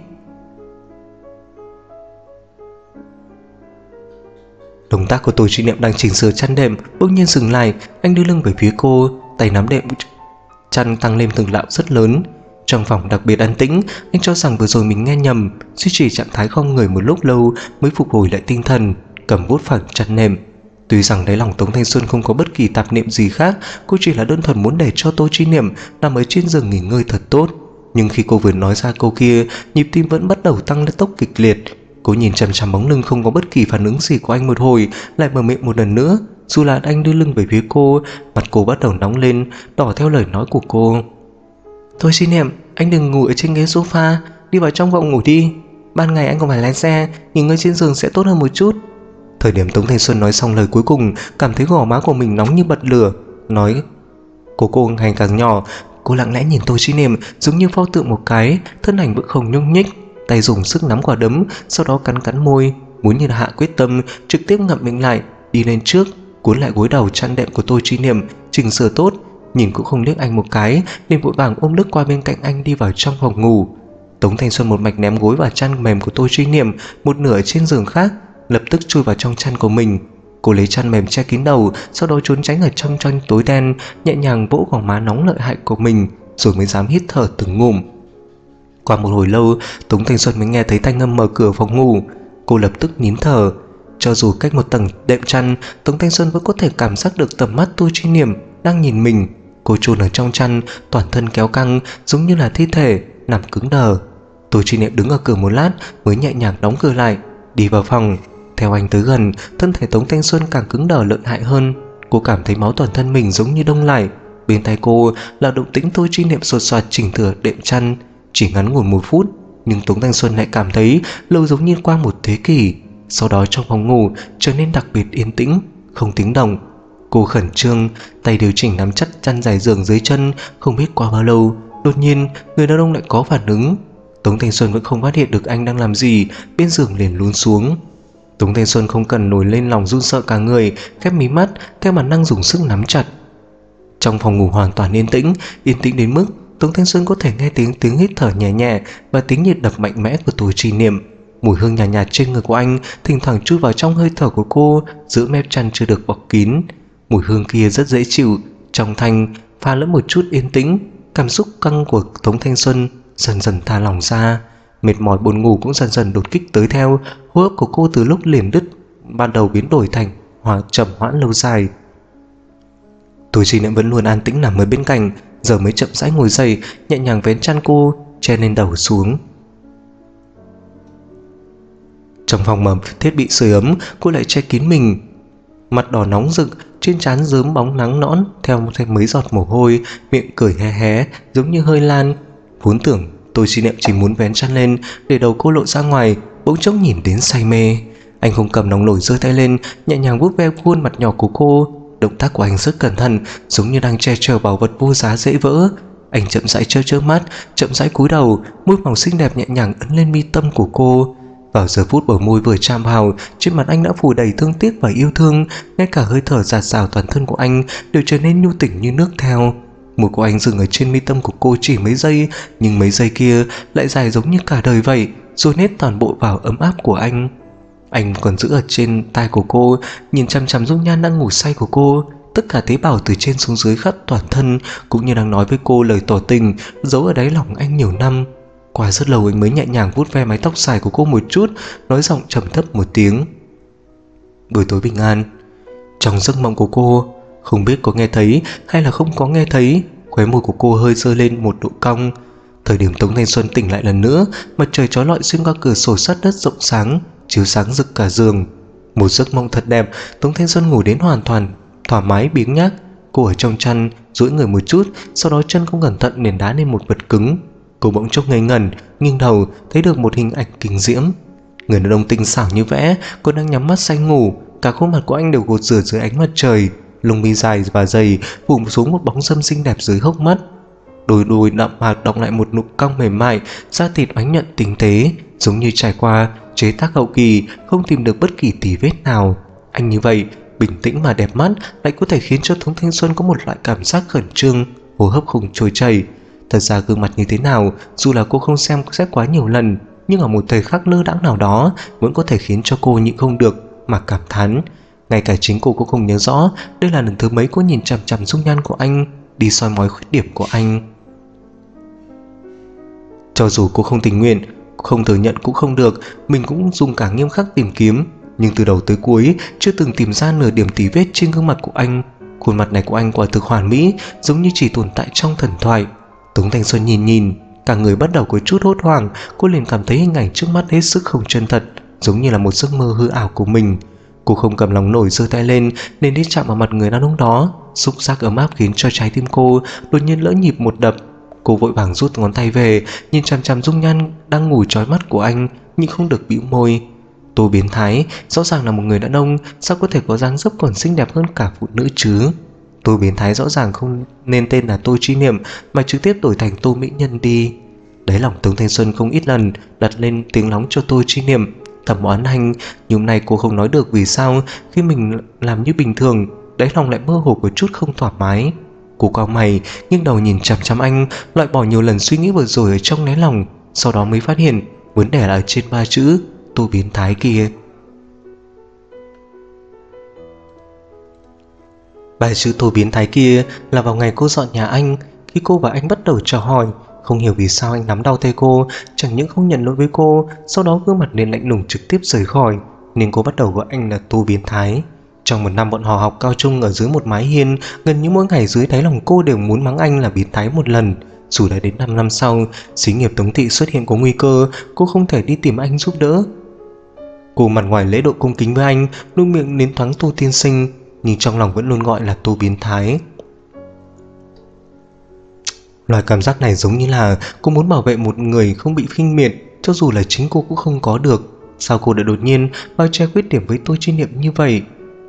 Speaker 1: Động tác của Tô Chi Niệm đang chỉnh sửa chăn đệm bỗng nhiên dừng lại. Anh đưa lưng về phía cô, tay nắm đệm chăn tăng lên từng đạo rất lớn. Trong phòng đặc biệt an tĩnh, anh cho rằng vừa rồi mình nghe nhầm, duy trì trạng thái không người một lúc lâu mới phục hồi lại tinh thần, cầm vuốt phẳng chăn nệm. Tuy rằng đáy lòng Tống Thanh Xuân không có bất kỳ tạp niệm gì khác, cô chỉ là đơn thuần muốn để cho Tô Chi Niệm nằm ở trên giường nghỉ ngơi thật tốt. Nhưng khi cô vừa nói ra câu kia, nhịp tim vẫn bắt đầu tăng lên tốc kịch liệt. Cô nhìn chằm chằm bóng lưng không có bất kỳ phản ứng gì của anh một hồi, lại mở miệng một lần nữa. Dù là anh đưa lưng về phía cô, mặt cô bắt đầu nóng lên, đỏ theo lời nói của cô. Thôi Chi Niệm, anh đừng ngủ ở trên ghế sofa, đi vào trong phòng ngủ đi. Ban ngày anh còn phải lái xe, nghỉ ngơi trên giường sẽ tốt hơn một chút. Thời điểm Tống Thanh Xuân nói xong lời cuối cùng, cảm thấy gò má của mình nóng như bật lửa. Nói của cô ngày càng nhỏ. Cô lặng lẽ nhìn Tô Chi Niệm giống như pho tượng một cái, thân ảnh vẫn không nhúc nhích, tay dùng sức nắm quả đấm, sau đó cắn cắn môi, muốn như là hạ quyết tâm, trực tiếp ngậm miệng lại, đi lên trước, cuốn lại gối đầu chăn đệm của Tô Chi Niệm, chỉnh sửa tốt, nhìn cũng không liếc anh một cái, liền vội vàng ôm lướt qua bên cạnh anh đi vào trong phòng ngủ. Tống Thanh Xuân một mạch ném gối và chăn mềm của Tô Chi Niệm một nửa trên giường khác, lập tức chui vào trong chăn của mình. Cô lấy chăn mềm che kín đầu, sau đó trốn tránh ở trong chăn tối đen, nhẹ nhàng vỗ gò má nóng lợi hại của mình, rồi mới dám hít thở từng ngụm. Qua một hồi lâu, Tống Thanh Xuân mới nghe thấy thanh âm mở cửa phòng ngủ. Cô lập tức nín thở. Cho dù cách một tầng đệm chăn, Tống Thanh Xuân vẫn có thể cảm giác được tầm mắt Tô Chi Niệm đang nhìn mình. Cô chôn ở trong chăn, toàn thân kéo căng, giống như là thi thể nằm cứng đờ. Tô Chi Niệm đứng ở cửa một lát mới nhẹ nhàng đóng cửa lại, đi vào phòng. Theo anh tới gần, thân thể Tống Thanh Xuân càng cứng đờ lợi hại hơn. Cô cảm thấy máu toàn thân mình giống như đông lại. Bên tai cô là động tĩnh Tô Chi Niệm sột soạt chỉnh tửa đệm chăn. Chỉ ngắn ngủn 1 phút, nhưng Tống Thanh Xuân lại cảm thấy lâu giống như qua 1 thế kỷ. Sau đó trong phòng ngủ trở nên đặc biệt yên tĩnh, không tiếng động. Cô khẩn trương, tay điều chỉnh nắm chắc chăn dài giường dưới chân. Không biết qua bao lâu, đột nhiên người đàn ông lại có phản ứng. Tống Thanh Xuân vẫn không phát hiện được anh đang làm gì, bên giường liền lún xuống. Tống Thanh Xuân không cần nổi lên lòng run sợ cả người, khép mí mắt, theo bản năng dùng sức nắm chặt. Trong phòng ngủ hoàn toàn yên tĩnh đến mức Tống Thanh Xuân có thể nghe tiếng hít thở nhẹ nhẹ và tiếng nhịp đập mạnh mẽ của Tô Chi Niệm. Mùi hương nhàn nhạt trên người của anh thỉnh thoảng chui vào trong hơi thở của cô, giữa mép chăn chưa được bọc kín. Mùi hương kia rất dễ chịu, trong thanh, pha lẫn một chút yên tĩnh. Cảm xúc căng của Tống Thanh Xuân dần dần thả lỏng ra, mệt mỏi buồn ngủ cũng dần dần đột kích tới theo. Hô hấp của cô từ lúc liền đứt ban đầu biến đổi thành trầm hoãn lâu dài. Tô Chi Niệm vẫn luôn an tĩnh nằm ở bên cạnh, giờ mới chậm rãi ngồi dậy, nhẹ nhàng vén chăn cô che lên đầu xuống. Trong phòng mở thiết bị sưởi ấm, cô lại che kín mình, mặt đỏ nóng rực, trên trán rớm bóng nắng nõn theo mấy giọt mồ hôi, miệng cười hé hé giống như hơi lan. Vốn tưởng Tô Chi Niệm chỉ muốn vén chăn lên để đầu cô lộ ra ngoài, bỗng chốc nhìn đến say mê. Anh không cầm nóng nổi, giơ tay lên nhẹ nhàng vuốt ve khuôn mặt nhỏ của cô. Động tác của anh rất cẩn thận, giống như đang che chở bảo vật vô giá dễ vỡ. Anh chậm rãi chớp mắt, chậm rãi cúi đầu, môi mỏng xinh đẹp nhẹ nhàng ấn lên mi tâm của cô. Vào giờ phút bờ môi vừa chạm vào, trên mặt anh đã phủ đầy thương tiếc và yêu thương, ngay cả hơi thở dạt dào toàn thân của anh đều trở nên nhu tỉnh như nước theo. Môi của anh dừng ở trên mi tâm của cô chỉ mấy giây, nhưng mấy giây kia lại dài giống như cả đời vậy, dồn hết toàn bộ vào ấm áp của anh. Anh còn giữ ở trên tai của cô, nhìn chằm chằm dung nhan đang ngủ say của cô. Tất cả tế bào từ trên xuống dưới khắp toàn thân, cũng như đang nói với cô lời tỏ tình giấu ở đáy lòng anh nhiều năm. Qua rất lâu anh mới nhẹ nhàng vuốt ve mái tóc dài của cô một chút, nói giọng trầm thấp một tiếng: "Buổi tối bình an." Trong giấc mộng của cô, không biết có nghe thấy hay là không có nghe thấy, khóe môi của cô hơi giơ lên một độ cong. Thời điểm Tống Thanh Xuân tỉnh lại lần nữa, mặt trời chói lọi xuyên qua cửa sổ sắt đất rộng sáng, chiếu sáng rực cả giường. Một giấc mộng thật đẹp. Tống Thanh Xuân ngủ đến hoàn toàn thoải mái biếng nhác. Cô ở trong chăn duỗi người một chút, sau đó chân không cẩn thận nền đá lên một vật cứng. Cô bỗng chốc ngây ngẩn, nghiêng đầu thấy được một hình ảnh kinh diễm. Người đàn ông tinh xảo như vẽ, cô đang nhắm mắt say ngủ, cả khuôn mặt của anh đều gột rửa dưới ánh mặt trời, lông mi dài và dày phủ xuống một bóng râm xinh đẹp dưới hốc mắt. Đôi đôi đậm mạc đọng lại một nụ cong mềm mại, da thịt bánh nhuận tinh tế, giống như trải qua chế tác hậu kỳ, không tìm được bất kỳ tì vết nào. Anh như vậy, bình tĩnh mà đẹp mắt, lại có thể khiến cho Tống Thanh Xuân có một loại cảm giác khẩn trương, hô hấp không trôi chảy. Thật ra gương mặt như thế nào, dù là cô không xem xét quá nhiều lần, nhưng ở một thời khắc lơ đãng nào đó vẫn có thể khiến cho cô nhịn không được mà cảm thán. Ngay cả chính cô cũng không nhớ rõ đây là lần thứ mấy cô nhìn chằm chằm dung nhan của anh, đi soi mói khuyết điểm của anh. Cho dù cô không tình nguyện, không thừa nhận cũng không được, mình cũng dùng cả nghiêm khắc tìm kiếm, nhưng từ đầu tới cuối chưa từng tìm ra nửa điểm tì vết trên gương mặt của anh. Khuôn mặt này của anh quả thực hoàn mỹ, giống như chỉ tồn tại trong thần thoại. Tống Thanh Xuân nhìn, cả người bắt đầu có chút hốt hoảng. Cô liền cảm thấy hình ảnh trước mắt hết sức không chân thật, giống như là một giấc mơ hư ảo của mình. Cô không cầm lòng nổi, giơ tay lên nên đi chạm vào mặt người đàn ông đó. Xúc giác ấm áp khiến cho trái tim cô đột nhiên lỡ nhịp một đập. Cô vội vàng rút ngón tay về, nhìn chằm chằm dung nhan đang ngủ chói mắt của anh, nhưng không được bĩu môi. Tô biến thái, rõ ràng là một người đàn ông, sao có thể có dáng dấp còn xinh đẹp hơn cả phụ nữ chứ? Tô biến thái rõ ràng không nên tên là Tô Chi Niệm, mà trực tiếp đổi thành Tô Mỹ Nhân đi. Đáy lòng Tống Thanh Xuân không ít lần đặt lên tiếng nóng cho Tô Chi Niệm, thầm oán anh. Nhưng hôm nay cô không nói được vì sao khi mình làm như bình thường, đáy lòng lại mơ hồ có chút không thoải mái. Cô cau mày, nghiêng đầu nhìn chằm chằm anh, loại bỏ nhiều lần suy nghĩ vừa rồi ở trong đáy lòng, sau đó mới phát hiện vấn đề là ở trên 3 chữ Tô biến thái kia. 3 chữ Tô biến thái kia là vào ngày cô dọn nhà anh, khi cô và anh bắt đầu trò hỏi. Không hiểu vì sao anh nắm đau tay cô, chẳng những không nhận lỗi với cô, sau đó gương mặt liền lạnh lùng trực tiếp rời khỏi, nên cô bắt đầu gọi anh là Tô biến thái. Trong một năm bọn họ học cao trung ở dưới một mái hiên, gần như mỗi ngày dưới đáy lòng cô đều muốn mắng anh là biến thái một lần. Dù đã đến 5 năm sau, xí nghiệp Tống Thị xuất hiện có nguy cơ, cô không thể đi tìm anh giúp đỡ. Cô mặt ngoài lễ độ cung kính với anh, luôn miệng nến thoáng Tô tiên sinh, nhưng trong lòng vẫn luôn gọi là Tô biến thái. Loại cảm giác này giống như là cô muốn bảo vệ một người không bị khinh miệt, cho dù là chính cô cũng không có được. Sao cô đã đột nhiên bao che khuyết điểm với Tô Chi Niệm như vậy?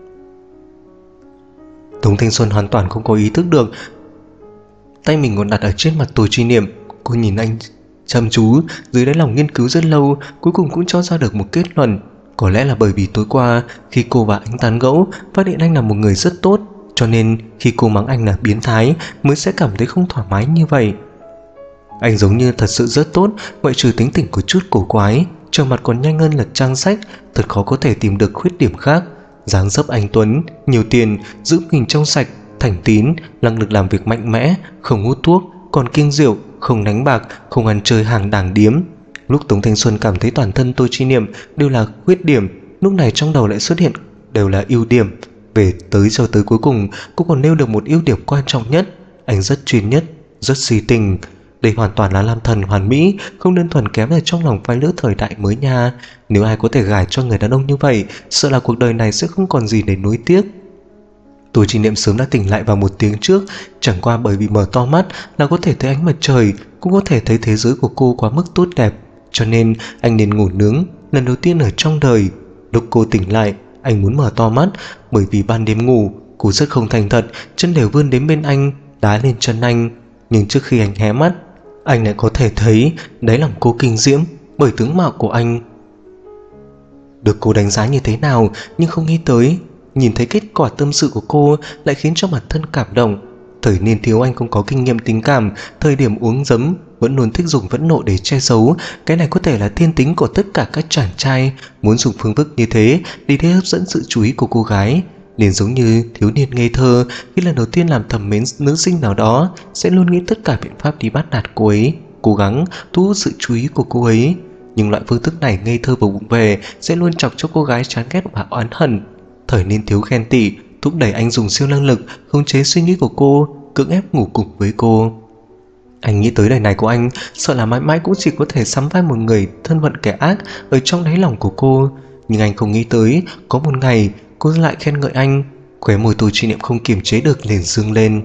Speaker 1: Tống Thanh Xuân hoàn toàn không có ý thức được tay mình còn đặt ở trên mặt Tô Chi Niệm. Cô nhìn anh chăm chú, dưới đáy lòng nghiên cứu rất lâu, cuối cùng cũng cho ra được một kết luận. Có lẽ là bởi vì tối qua khi cô và anh tán gẫu, phát hiện anh là một người rất tốt, cho nên khi cô mắng anh là biến thái mới sẽ cảm thấy không thoải mái như vậy. Anh giống như thật sự rất tốt, ngoại trừ tính tình có chút cổ quái, trở mặt còn nhanh hơn lật trang sách, thật khó có thể tìm được khuyết điểm khác. Dáng dấp anh tuấn, nhiều tiền, giữ mình trong sạch, thành tín, năng lực làm việc mạnh mẽ, không hút thuốc, còn kiêng rượu, không đánh bạc, không ăn chơi hàng đảng điếm. Lúc Tống Thanh Xuân cảm thấy toàn thân Tô Chi Niệm đều là khuyết điểm, lúc này trong đầu lại xuất hiện đều là ưu điểm. Về cho tới cuối cùng, cô còn nêu được một ưu điểm quan trọng nhất: anh rất chuyên nhất, rất si tình. Đây hoàn toàn là nam thần hoàn mỹ, không đơn thuần kém ở trong lòng phái nữ thời đại mới nha. Nếu ai có thể gả cho người đàn ông như vậy, sợ là cuộc đời này sẽ không còn gì để nuối tiếc. Tô Chi Niệm sớm đã tỉnh lại vào 1 tiếng trước, chẳng qua bởi vì mở to mắt là có thể thấy ánh mặt trời, cũng có thể thấy thế giới của cô quá mức tốt đẹp, cho nên anh nên ngủ nướng lần đầu tiên ở trong đời. Lúc cô tỉnh lại, anh muốn mở to mắt, bởi vì ban đêm ngủ cô rất không thành thật, chân đều vươn đến bên anh, đá lên chân anh. Nhưng trước khi anh hé mắt, anh lại có thể thấy đáy lòng cô kinh diễm bởi tướng mạo của anh. Được cô đánh giá như thế nào, nhưng không nghĩ tới nhìn thấy kết quả tâm sự của cô lại khiến cho bản thân cảm động. Thời niên thiếu anh không có kinh nghiệm tình cảm, thời điểm uống giấm vẫn luôn thích dùng phẫn nộ để che giấu. Cái này có thể là thiên tính của tất cả các chàng trai, muốn dùng phương thức như thế để hấp dẫn sự chú ý của cô gái. Liền giống như thiếu niên ngây thơ khi lần đầu tiên làm thầm mến nữ sinh nào đó, sẽ luôn nghĩ tất cả biện pháp đi bắt nạt cô ấy, cố gắng thu hút sự chú ý của cô ấy. Nhưng loại phương thức này ngây thơ và vụng về sẽ luôn chọc cho cô gái chán ghét và oán hận. Thời niên thiếu ghen tị thúc đẩy anh dùng siêu năng lực khống chế suy nghĩ của cô, cưỡng ép ngủ cùng với cô. Anh nghĩ tới đời này của anh sợ là mãi mãi cũng chỉ có thể sắm vai một người thân phận kẻ ác ở trong đáy lòng của cô. Nhưng anh không nghĩ tới có một ngày cô lại khen ngợi anh. Khóe môi Tô Chi Niệm không kiềm chế được liền dương lên.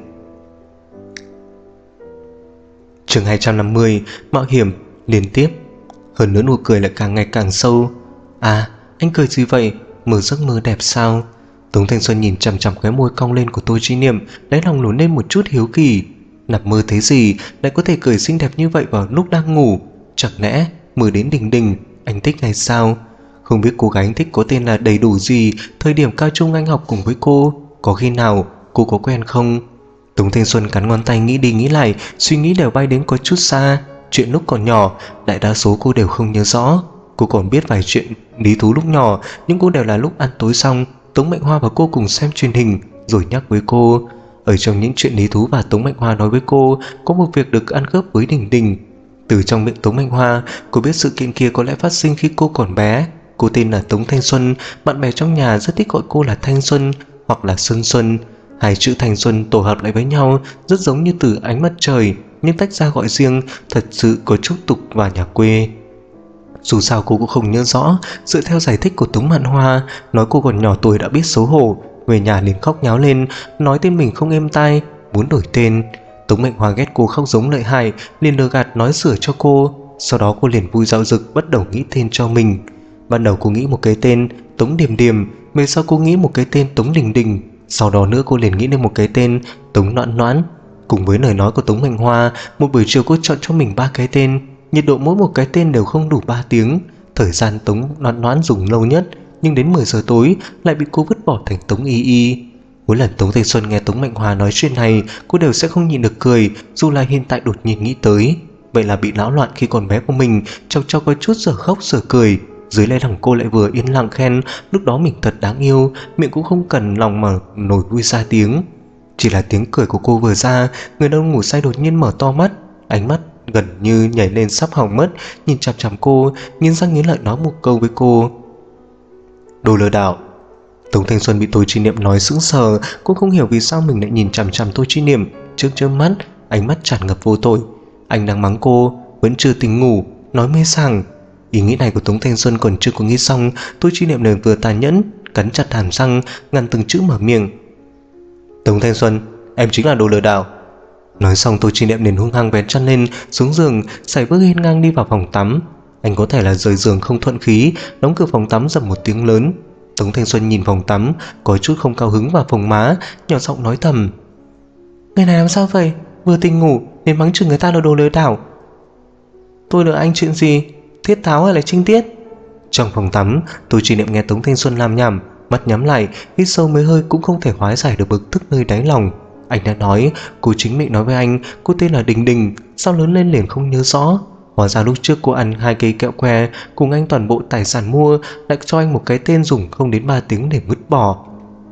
Speaker 1: Chương 250: Mạo hiểm liên tiếp. Hơn nữa nụ cười lại càng ngày càng sâu. À, anh cười gì vậy? Mơ giấc mơ đẹp sao? Tống Thanh Xuân nhìn chằm chằm cái môi cong lên của Tô Chi Niệm, đáy lòng nổi lên một chút hiếu kỳ. Nằm mơ thấy gì lại có thể cười xinh đẹp như vậy vào lúc đang ngủ? Chẳng lẽ mơ đến đỉnh đỉnh anh thích hay sao? Không biết cô gái anh thích có tên là đầy đủ gì, thời điểm cao trung anh học cùng với cô, có khi nào cô có quen không? Tống Thanh Xuân cắn ngón tay nghĩ đi nghĩ lại, suy nghĩ đều bay đến có chút xa. Chuyện lúc còn nhỏ, đại đa số cô đều không nhớ rõ. Cô còn biết vài chuyện lý thú lúc nhỏ, nhưng cô đều là lúc ăn tối xong Tống Mạnh Hoa và cô cùng xem truyền hình rồi nhắc với cô. Ở trong những chuyện lý thú và Tống Mạnh Hoa nói với cô, có một việc được ăn khớp với Đình Đình. Từ trong miệng Tống Mạnh Hoa, cô biết sự kiện kia có lẽ phát sinh khi cô còn bé. Cô tên là Tống Thanh Xuân, bạn bè trong nhà rất thích gọi cô là Thanh Xuân hoặc là Xuân Xuân. Hai chữ Thanh Xuân tổ hợp lại với nhau rất giống như từ ánh mặt trời, nhưng tách ra gọi riêng thật sự có chút tục và nhà quê. Dù sao cô cũng không nhớ rõ. Dựa theo giải thích của Tống Mạn Hoa, nói cô còn nhỏ tuổi đã biết xấu hổ, về nhà liền khóc nháo lên, nói tên mình không êm tai, muốn đổi tên. Tống Mệnh Hoa ghét cô khóc giống lợi hại, liền lừa gạt nói sửa cho cô. Sau đó cô liền vui dạo dực bắt đầu nghĩ tên cho mình. Ban đầu cô nghĩ một cái tên Tống Điềm Điềm, về sau cô nghĩ một cái tên Tống Đình Đình, sau đó nữa cô liền nghĩ đến một cái tên Tống Noãn Noãn. Cùng với lời nói của Tống Mệnh Hoa, một buổi chiều cô chọn cho mình 3 cái tên. Nhiệt độ mỗi một cái tên đều không đủ 3 tiếng. Thời gian Tống Noãn Noãn dùng lâu nhất, nhưng đến 10 giờ tối lại bị cô vứt bỏ thành Tống Y Y. Mỗi lần Tống Thanh Xuân nghe Tống Mạnh Hòa nói chuyện này, cô đều sẽ không nhịn được cười, dù là hiện tại đột nhiên nghĩ tới. Vậy là bị náo loạn khi còn bé của mình chọc cho có chút giờ khóc giờ cười. Dưới đáy lòng cô lại vừa yên lặng khen lúc đó mình thật đáng yêu, miệng cũng không cần lòng mà nổi vui ra tiếng. Chỉ là tiếng cười của cô vừa ra, người đàn ông ngủ say đột nhiên mở to mắt, ánh mắt gần như nhảy lên sắp hỏng mất, nhìn chằm chằm cô, nghiến răng nghiến lợi nói một câu với cô: đồ lừa đảo. Tống Thanh Xuân bị Tô Chi Niệm nói sững sờ, cô không hiểu vì sao mình lại nhìn chằm chằm Tô Chi Niệm, chớp chớp mắt, ánh mắt tràn ngập vô tội. Anh đang mắng cô vẫn chưa tỉnh ngủ, nói mê sảng. Ý nghĩ này của Tống Thanh Xuân còn chưa có nghĩ xong, Tô Chi Niệm liền vừa tàn nhẫn cắn chặt hàm răng, ngăn từng chữ mở miệng. Tống Thanh Xuân, em chính là đồ lừa đảo. Nói xong Tô Chi Niệm liền hung hăng vén chăn lên xuống giường, sải bước hiên ngang đi vào phòng tắm. Anh có thể là rời giường không thuận khí, đóng cửa phòng tắm dầm một tiếng lớn. Tống Thanh Xuân nhìn phòng tắm, có chút không cao hứng vào phòng má, nhỏ giọng nói thầm: Người này làm sao vậy? Vừa tỉnh ngủ nên mắng chửi người ta là đồ lừa đảo. Tôi lừa anh chuyện gì? Tiết tháo hay là trinh tiết? Trong phòng tắm, Tô Chi Niệm nghe Tống Thanh Xuân làm nhảm, mắt nhắm lại, hít sâu mấy hơi cũng không thể hóa giải được bực tức nơi đáy lòng. Anh đã nói, cô chính miệng nói với anh, cô tên là Đình Đình, sao lớn lên liền không nhớ rõ. Hóa ra lúc trước cô ăn 2 cây kẹo que cùng anh toàn bộ tài sản mua, lại cho anh một cái tên dùng không đến 3 tiếng để vứt bỏ.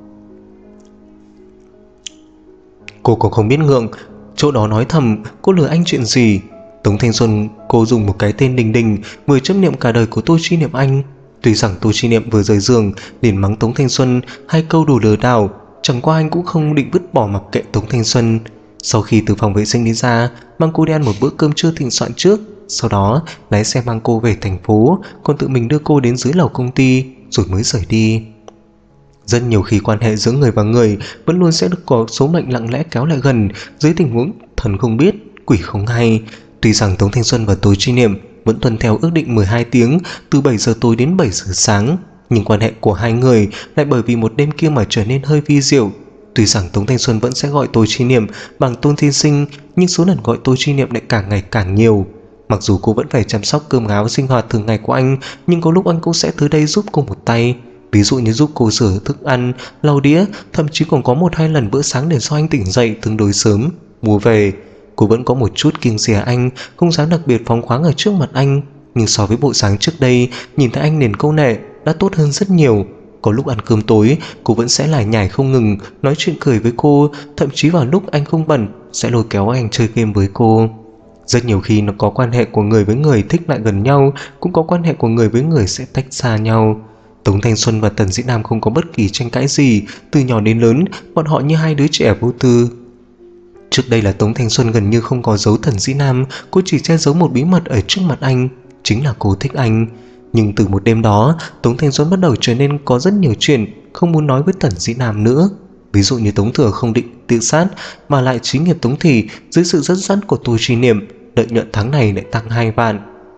Speaker 1: Cô còn không biết ngượng, chỗ đó nói thầm cô lừa anh chuyện gì. Tống Thanh Xuân cô dùng một cái tên Đình Đình vừa chấp niệm cả đời của Tô Chi Niệm anh. Tuy rằng Tô Chi Niệm vừa rời giường liền mắng Tống Thanh Xuân 2 câu đồ lừa đảo, chẳng qua anh cũng không định vứt bỏ mặc kệ Tống Thanh Xuân. Sau khi từ phòng vệ sinh đi ra, mang cô đi ăn một bữa cơm trưa thịnh soạn trước, sau đó lái xe mang cô về thành phố, còn tự mình đưa cô đến dưới lầu công ty rồi mới rời đi. Rất nhiều khi quan hệ giữa người và người vẫn luôn sẽ được có số mệnh lặng lẽ kéo lại gần dưới tình huống thần không biết quỷ không hay. Tuy rằng Tống Thanh Xuân và Tô Chi Niệm vẫn tuân theo ước định 12 tiếng từ 7 giờ tối đến 7 giờ sáng, nhưng quan hệ của hai người lại bởi vì một đêm kia mà trở nên hơi vi diệu. Tuy rằng Tống Thanh Xuân vẫn sẽ gọi Tô Chi Niệm bằng Tôn Tiên Sinh, nhưng số lần gọi Tô Chi Niệm lại càng ngày càng nhiều. Mặc dù cô vẫn phải chăm sóc cơm áo sinh hoạt thường ngày của anh, nhưng có lúc anh cũng sẽ tới đây giúp cô một tay. Ví dụ như giúp cô rửa thức ăn, lau đĩa, thậm chí còn có 1-2 lần bữa sáng để cho anh tỉnh dậy tương đối sớm mua về. Cô vẫn có một chút kiêng dè anh, không dám đặc biệt phóng khoáng ở trước mặt anh, nhưng so với bộ dáng trước đây, nhìn thấy anh liền câu nệ đã tốt hơn rất nhiều. Có lúc ăn cơm tối, cô vẫn sẽ lải nhải không ngừng, nói chuyện cười với cô, thậm chí vào lúc anh không bận sẽ lôi kéo anh chơi game với cô. Rất nhiều khi nó có quan hệ của người với người thích lại gần nhau, cũng có quan hệ của người với người sẽ tách xa nhau. Tống Thanh Xuân và Tần Dĩ Nam không có bất kỳ tranh cãi gì, từ nhỏ đến lớn, bọn họ như hai đứa trẻ vô tư. Trước đây là Tống Thanh Xuân gần như không có giấu Tần Dĩ Nam, cô chỉ che giấu một bí mật ở trước mặt anh, chính là cô thích anh. Nhưng từ một đêm đó, Tống Thanh Xuân bắt đầu trở nên có rất nhiều chuyện không muốn nói với Tần Dĩ Nam nữa. Ví dụ như Tống Thừa không định tự sát, mà lại chí nghiệp Tống Thị dưới sự dẫn dắt của Tô Chi Niệm, lợi nhuận tháng này lại tăng 2 vạn.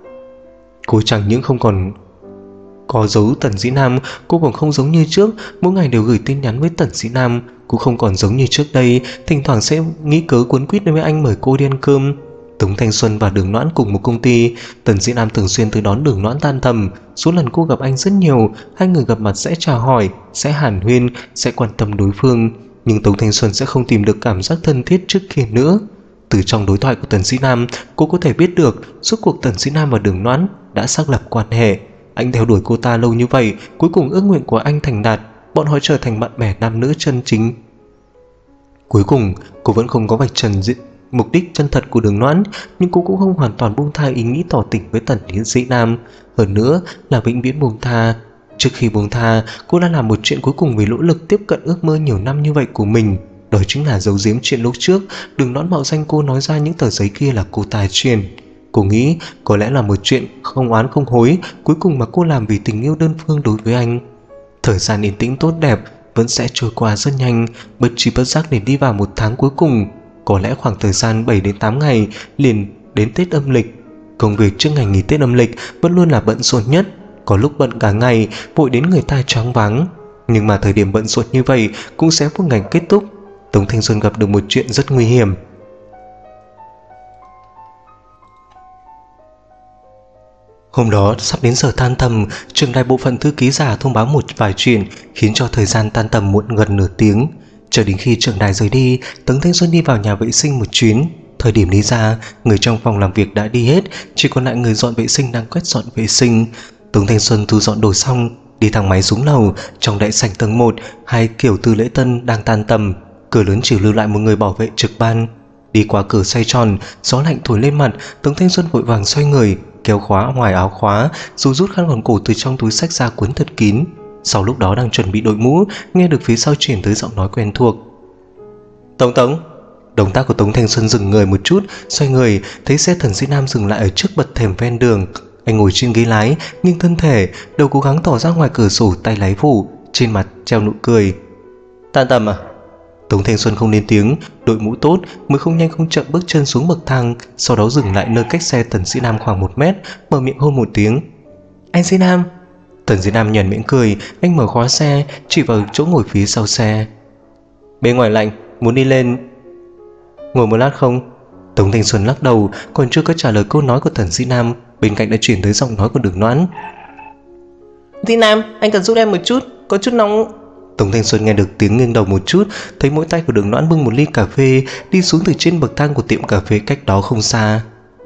Speaker 1: Cô chẳng những không còn có giấu Tần Dĩ Nam, cô còn không giống như trước mỗi ngày đều gửi tin nhắn với Tần Dĩ Nam. Cô không còn giống như trước đây thỉnh thoảng sẽ nghĩ cớ cuốn quýt với anh mời cô đi ăn cơm. Tống Thanh Xuân và Đường Noãn cùng một công ty, Tần Dĩ Nam thường xuyên tới đón Đường Noãn tan tầm. Số lần cô gặp anh rất nhiều, hai người gặp mặt sẽ chào hỏi, sẽ hàn huyên, sẽ quan tâm đối phương. Nhưng Tống Thanh Xuân sẽ không tìm được cảm giác thân thiết trước kia nữa. Từ trong đối thoại của Tần Dĩ Nam, cô có thể biết được suốt cuộc Tần Dĩ Nam và Đường Noãn đã xác lập quan hệ. Anh theo đuổi cô ta lâu như vậy, cuối cùng ước nguyện của anh thành đạt, bọn họ trở thành bạn bè nam nữ chân chính. Cuối cùng, cô vẫn không có vạch trần mục đích chân thật của Đường Noãn, nhưng cô cũng không hoàn toàn buông tha ý nghĩ tỏ tình với Tần Dĩ Nam, hơn nữa là vĩnh viễn buông tha. Trước khi buông tha, cô đã làm một chuyện cuối cùng vì nỗ lực tiếp cận ước mơ nhiều năm như vậy của mình, đó chính là giấu giếm chuyện lúc trước Đường Noãn mạo danh cô nói ra những tờ giấy kia là cô ta truyền. Cô nghĩ có lẽ là một chuyện không oán không hối cuối cùng mà cô làm vì tình yêu đơn phương đối với anh. Thời gian yên tĩnh tốt đẹp vẫn sẽ trôi qua rất nhanh, bất tri bất giác để đi vào một tháng cuối cùng. Có lẽ khoảng thời gian 7 đến 8 ngày liền đến Tết âm lịch. Công việc trước ngày nghỉ Tết âm lịch vẫn luôn là bận rộn nhất, có lúc bận cả ngày, vội đến người ta choáng váng. Nhưng mà thời điểm bận rộn như vậy cũng sẽ một ngày kết thúc. Tống Thanh Xuân gặp được một chuyện rất nguy hiểm. Hôm đó sắp đến giờ tan tầm, trường đại bộ phận thư ký giả thông báo một vài chuyện khiến cho thời gian tan tầm muộn gần nửa tiếng. Chờ đến khi trưởng đài rời đi, Tống Thanh Xuân đi vào nhà vệ sinh một chuyến. Thời điểm đi ra, người trong phòng làm việc đã đi hết, chỉ còn lại người dọn vệ sinh đang quét dọn vệ sinh. Tống Thanh Xuân thu dọn đồ xong, đi thang máy xuống lầu. Trong đại sảnh tầng 1, hai kiểu tư lễ tân đang tan tầm, cửa lớn chỉ lưu lại một người bảo vệ trực ban. Đi qua cửa xoay tròn, gió lạnh thổi lên mặt, Tống Thanh Xuân vội vàng xoay người, kéo khóa ngoài áo khóa, rồi rút khăn quàng cổ từ trong túi xách ra cuốn thật kín. Sau lúc đó đang chuẩn bị đội mũ, nghe được phía sau chuyển tới giọng nói quen thuộc. Tống, Động tác của Tống Thanh Xuân dừng người một chút, xoay người, thấy xe Tần Dĩ Nam dừng lại ở trước bậc thềm ven đường. Anh ngồi trên ghế lái, nghiêng thân thể, đầu cố gắng tỏ ra ngoài cửa sổ, tay lái phụ, trên mặt treo nụ cười. Tan tầm à? Tống Thanh Xuân không lên tiếng, đội mũ tốt mới không nhanh không chậm bước chân xuống bậc thang, sau đó dừng lại nơi cách xe Tần Dĩ Nam khoảng 1 mét, mở miệng hôn một tiếng. Anh Dĩ Nam. Tần Dĩ Nam nhoẻn miệng cười, anh mở khóa xe, chỉ vào chỗ ngồi phía sau xe. Bên ngoài lạnh, muốn đi lên ngồi một lát không? Tống Thanh Xuân lắc đầu, còn chưa có trả lời câu nói của Tần Dĩ Nam, bên cạnh đã chuyển tới giọng nói của Đường Noãn. Dĩ Nam, anh cần giúp em một chút, có chút nóng. Tống Thanh Xuân nghe được tiếng nghiêng đầu một chút, thấy mỗi tay của Đường Noãn bưng một ly cà phê đi xuống từ trên bậc thang của tiệm cà phê cách đó không xa.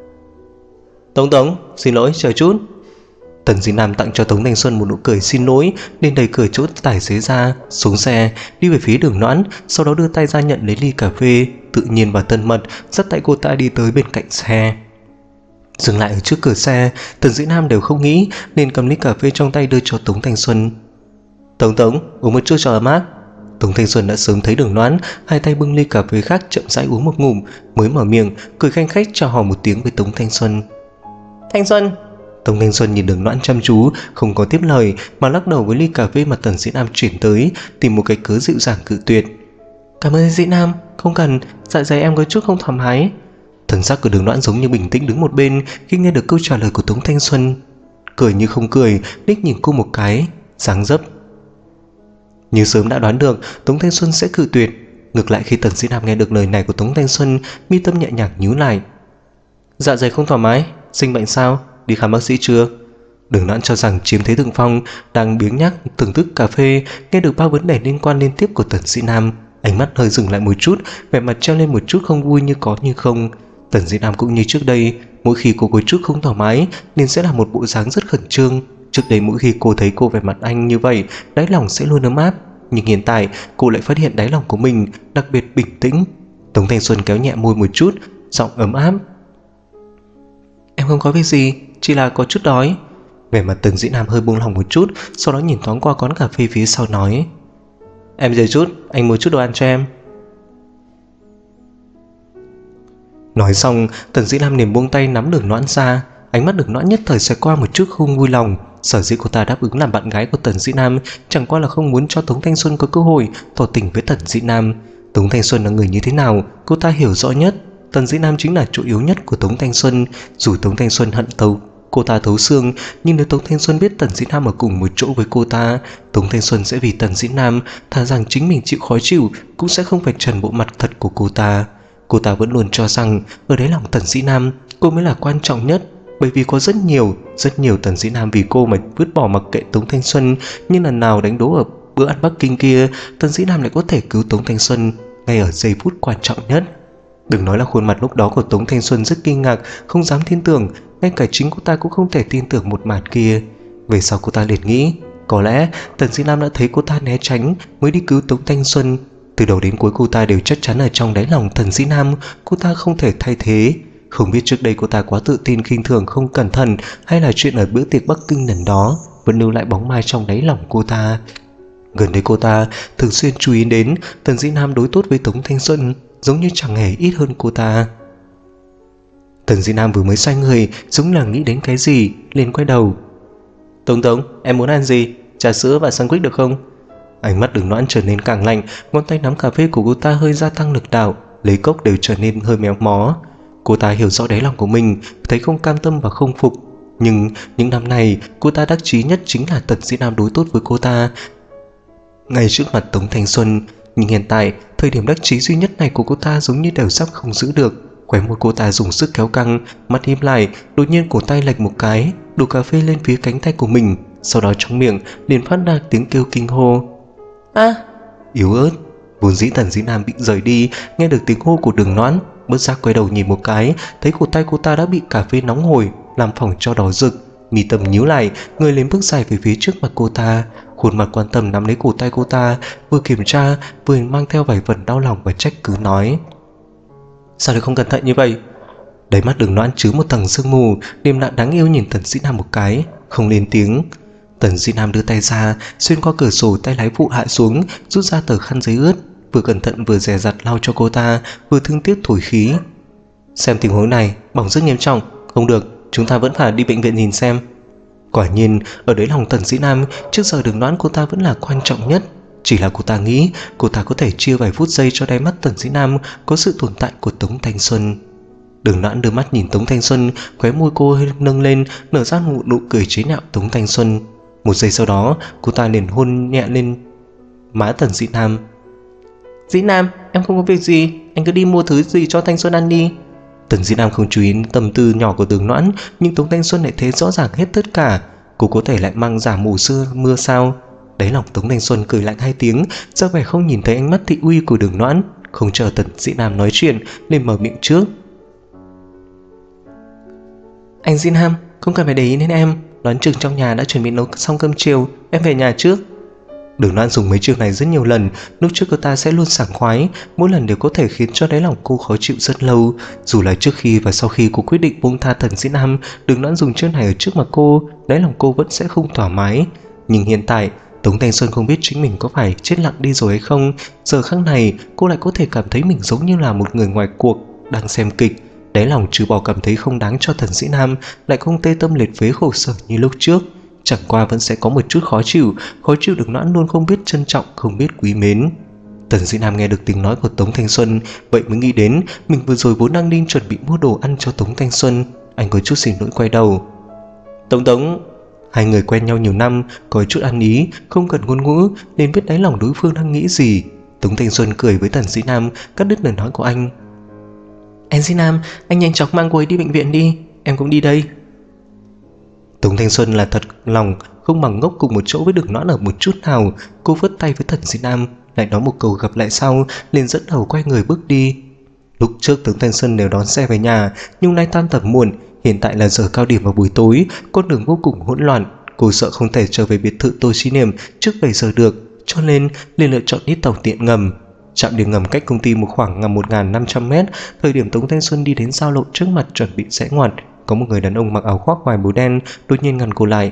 Speaker 1: Tống, xin lỗi, chờ chút. Tần Dĩ Nam tặng cho Tống Thanh Xuân một nụ cười xin lỗi, nên đẩy cửa chỗ tài xế ra, xuống xe, đi về phía Đường Noãn, sau đó đưa tay ra nhận lấy ly cà phê, tự nhiên và thân mật dắt tay cô ta đi tới bên cạnh xe. Dừng lại ở trước cửa xe, Tần Dĩ Nam đều không nghĩ nên cầm ly cà phê trong tay đưa cho Tống Thanh Xuân. Tống, uống một chút cho ấm áp. Tống Thanh Xuân đã sớm thấy Đường Noãn, hai tay bưng ly cà phê khác chậm rãi uống một ngụm, mới mở miệng cười khanh khách chào hỏi một tiếng với Tống Thanh Xuân. Thanh Xuân. Tống Thanh Xuân nhìn Đường Noãn chăm chú, không có tiếp lời mà lắc đầu với ly cà phê mà Tần Dĩ Nam chuyển tới, tìm một cái cớ dịu dàng cự tuyệt. Cảm ơn Dĩ Nam, không cần, dạ dày em có chút không thoải mái. Thần sắc của Đường Noãn giống như bình tĩnh đứng một bên khi nghe được câu trả lời của Tống Thanh Xuân, cười như không cười, liếc nhìn cô một cái, dáng dấp. Như sớm đã đoán được, Tống Thanh Xuân sẽ cự tuyệt. Ngược lại khi Tần Dĩ Nam nghe được lời này của Tống Thanh Xuân, mi tâm nhẹ nhàng nhíu lại. Dạ dày không thoải mái, sinh bệnh sao? Đi khám bác sĩ chưa? Đường Noãn cho rằng chiếm thế thượng phong, đang biếng nhác thưởng thức cà phê, nghe được 3 vấn đề liên quan liên tiếp của Tần Dĩ Nam, ánh mắt hơi dừng lại một chút, vẻ mặt treo lên một chút không vui như có như không. Tần Dĩ Nam cũng như trước đây, mỗi khi cô có chút không thoải mái nên sẽ là một bộ dáng rất khẩn trương. Trước đây mỗi khi cô thấy cô vẻ mặt anh như vậy, đáy lòng sẽ luôn ấm áp, nhưng hiện tại cô lại phát hiện đáy lòng của mình đặc biệt bình tĩnh. Tống Thanh Xuân kéo nhẹ môi một chút, giọng ấm áp. Em không có việc gì, chỉ là có chút đói. Vẻ mặt Tần Dĩ Nam hơi buông lòng một chút, sau đó nhìn thoáng qua quán cà phê phía sau nói. Em chờ chút, anh mua chút đồ ăn cho em. Nói xong, Tần Dĩ Nam liền buông tay nắm Đường Noãn ra, ánh mắt Đường Noãn nhất thời sẽ qua một chút không vui lòng. Sở dĩ cô ta đáp ứng làm bạn gái của Tần Dĩ Nam chẳng qua là không muốn cho Tống Thanh Xuân có cơ hội tỏ tình với Tần Dĩ Nam. Tống Thanh Xuân là người như thế nào, cô ta hiểu rõ nhất. Tần Dĩ Nam chính là chỗ yếu nhất của Tống Thanh Xuân. Dù Tống Thanh Xuân hận cô ta thấu xương, nhưng nếu Tống Thanh Xuân biết Tần Dĩ Nam ở cùng một chỗ với cô ta, Tống Thanh Xuân sẽ vì Tần Dĩ Nam thà rằng chính mình chịu khó chịu cũng sẽ không phải trần bộ mặt thật của cô ta. Cô ta vẫn luôn cho rằng ở đáy lòng Tần Dĩ Nam cô mới là quan trọng nhất, bởi vì có rất nhiều Tần Dĩ Nam vì cô mà vứt bỏ mặc kệ Tống Thanh Xuân, nhưng lần nào đánh đố ở bữa ăn Bắc Kinh kia, Tần Dĩ Nam lại có thể cứu Tống Thanh Xuân ngay ở giây phút quan trọng nhất. Đừng nói là khuôn mặt lúc đó của Tống Thanh Xuân rất kinh ngạc, không dám tin tưởng, ngay cả chính cô ta cũng không thể tin tưởng một màn kia. Về sau cô ta liền nghĩ, có lẽ Tần Dĩ Nam đã thấy cô ta né tránh mới đi cứu Tống Thanh Xuân. Từ đầu đến cuối cô ta đều chắc chắn ở trong đáy lòng Tần Dĩ Nam cô ta không thể thay thế. Không biết trước đây cô ta quá tự tin khinh thường không cẩn thận, hay là chuyện ở bữa tiệc Bắc Kinh lần đó vẫn lưu lại bóng ma trong đáy lòng cô ta. Gần đây cô ta thường xuyên chú ý đến Tần Dĩ Nam đối tốt với Tống Thanh Xuân, giống như chẳng hề ít hơn cô ta. Tần Dĩ Nam vừa mới xoay người, giống là nghĩ đến cái gì, liền quay đầu. Tống, em muốn ăn gì? Trà sữa và sandwich được không? Ánh mắt Đường Noãn trở nên càng lạnh, ngón tay nắm cà phê của cô ta hơi gia tăng lực đạo, lấy cốc đều trở nên hơi méo mó. Cô ta hiểu rõ đáy lòng của mình, thấy không cam tâm và không phục. Nhưng những năm này cô ta đắc chí nhất chính là Tần Dĩ Nam đối tốt với cô ta ngay trước mặt Tống Thanh Xuân. Nhưng hiện tại thời điểm đắc chí duy nhất này của cô ta giống như đều sắp không giữ được. Khóe môi cô ta dùng sức kéo căng, mắt híp lại, đột nhiên cổ tay lệch một cái, đổ cà phê lên phía cánh tay của mình, sau đó trong miệng liền phát ra tiếng kêu kinh hô. Yếu ớt. Vốn dĩ Tần Dĩ Nam bị rời đi, nghe được tiếng hô của Đường Noãn, bất giác quay đầu nhìn một cái, thấy cổ tay cô ta đã bị cà phê nóng hổi làm phỏng cho đỏ rực. Mi tâm nhíu lại, người lên bước dài về phía trước mặt cô ta, khuôn mặt quan tâm nắm lấy cổ tay cô ta, vừa kiểm tra vừa mang theo vài phần đau lòng và trách cứ nói. Sao lại không cẩn thận như vậy? Đáy mắt Đường Noãn chứa một tầng sương mù, điềm đạm đáng yêu nhìn Tần Dĩ Nam một cái, không lên tiếng. Tần Dĩ Nam đưa tay ra, xuyên qua cửa sổ tay lái phụ hạ xuống, rút ra tờ khăn giấy ướt, vừa cẩn thận vừa dè dặt lau cho cô ta, vừa thương tiếc thổi khí. Xem tình huống này, bỏng rất nghiêm trọng, không được, chúng ta vẫn phải đi bệnh viện nhìn xem. Quả nhiên, ở đáy lòng Tần Dĩ Nam, trước giờ Đường Noãn cô ta vẫn là quan trọng nhất. Chỉ là cô ta nghĩ cô ta có thể chia vài phút giây cho đáy mắt Tần Dĩ Nam có sự tồn tại của Tống Thanh Xuân. Đường Noãn đưa mắt nhìn Tống Thanh Xuân, khóe môi cô hơi nâng lên, nở ra một nụ cười chế nhạo Tống Thanh Xuân. Một giây sau đó, cô ta liền hôn nhẹ lên má Tần Dĩ Nam. Dĩ Nam, em không có việc gì, anh cứ đi mua thứ gì cho Thanh Xuân ăn đi. Tần Dĩ Nam không chú ý tâm tư nhỏ của Đường Noãn, nhưng Tống Thanh Xuân lại thấy rõ ràng hết tất cả. Cô có thể lại mang giả mù sưa mưa sao? Đáy lòng Tống Thanh Xuân cười lạnh hai tiếng, ra vẻ không nhìn thấy ánh mắt thị uy của Đường Noãn. Không chờ Tần Dĩ Nam nói chuyện, liền mở miệng trước. Anh Dĩ Nam, không cần phải để ý đến em, đoán chừng trong nhà đã chuẩn bị nấu xong cơm chiều, em về nhà trước. Đường Noãn dùng mấy chiêu này rất nhiều lần, lúc trước cô ta sẽ luôn sảng khoái, mỗi lần đều có thể khiến cho đáy lòng cô khó chịu rất lâu. Dù là trước khi và sau khi cô quyết định buông tha Tần Dĩ Nam, Đường Noãn dùng chiêu này ở trước mặt cô, đáy lòng cô vẫn sẽ không thoải mái. Nhưng hiện tại, Tống Thanh Xuân không biết chính mình có phải chết lặng đi rồi hay không. Giờ khắc này, cô lại có thể cảm thấy mình giống như là một người ngoài cuộc đang xem kịch. Đáy lòng trừ bỏ cảm thấy không đáng cho Tần Dĩ Nam, lại không tê tâm liệt phế khổ sở như lúc trước. Chẳng qua vẫn sẽ có một chút khó chịu Đường Noãn luôn không biết trân trọng, không biết quý mến. Tần Dĩ Nam nghe được tiếng nói của Tống Thanh Xuân, vậy mới nghĩ đến mình vừa rồi vốn đang định chuẩn bị mua đồ ăn cho Tống Thanh Xuân. Anh có chút xin lỗi quay đầu. Tống, hai người quen nhau nhiều năm, có chút ăn ý, không cần ngôn ngữ nên biết đáy lòng đối phương đang nghĩ gì. Tống Thanh Xuân cười với Tần Dĩ Nam, cắt đứt lời nói của anh. Anh Dĩ Nam, anh nhanh chóng mang cô ấy đi bệnh viện đi, em cũng đi đây. Tống Thanh Xuân là thật lòng không bằng ngốc cùng một chỗ với Đường Noãn ở một chút nào. Cô vứt tay với Tần Dĩ Nam, lại nói một câu gặp lại sau, liền dẫn đầu quay người bước đi. Lúc trước Tống Thanh Xuân đều đón xe về nhà, nhưng nay tan tầm muộn, hiện tại là giờ cao điểm vào buổi tối, con đường vô cùng hỗn loạn. Cô sợ không thể trở về biệt thự Tô Chí Niệm trước 7 giờ được, cho nên liền lựa chọn đi tàu điện ngầm. Trạm điện ngầm cách công ty một khoảng 1.500 m. Thời điểm Tống Thanh Xuân đi đến giao lộ trước mặt chuẩn bị rẽ ngoặt, có một người đàn ông mặc áo khoác ngoài màu đen đột nhiên ngăn cô lại.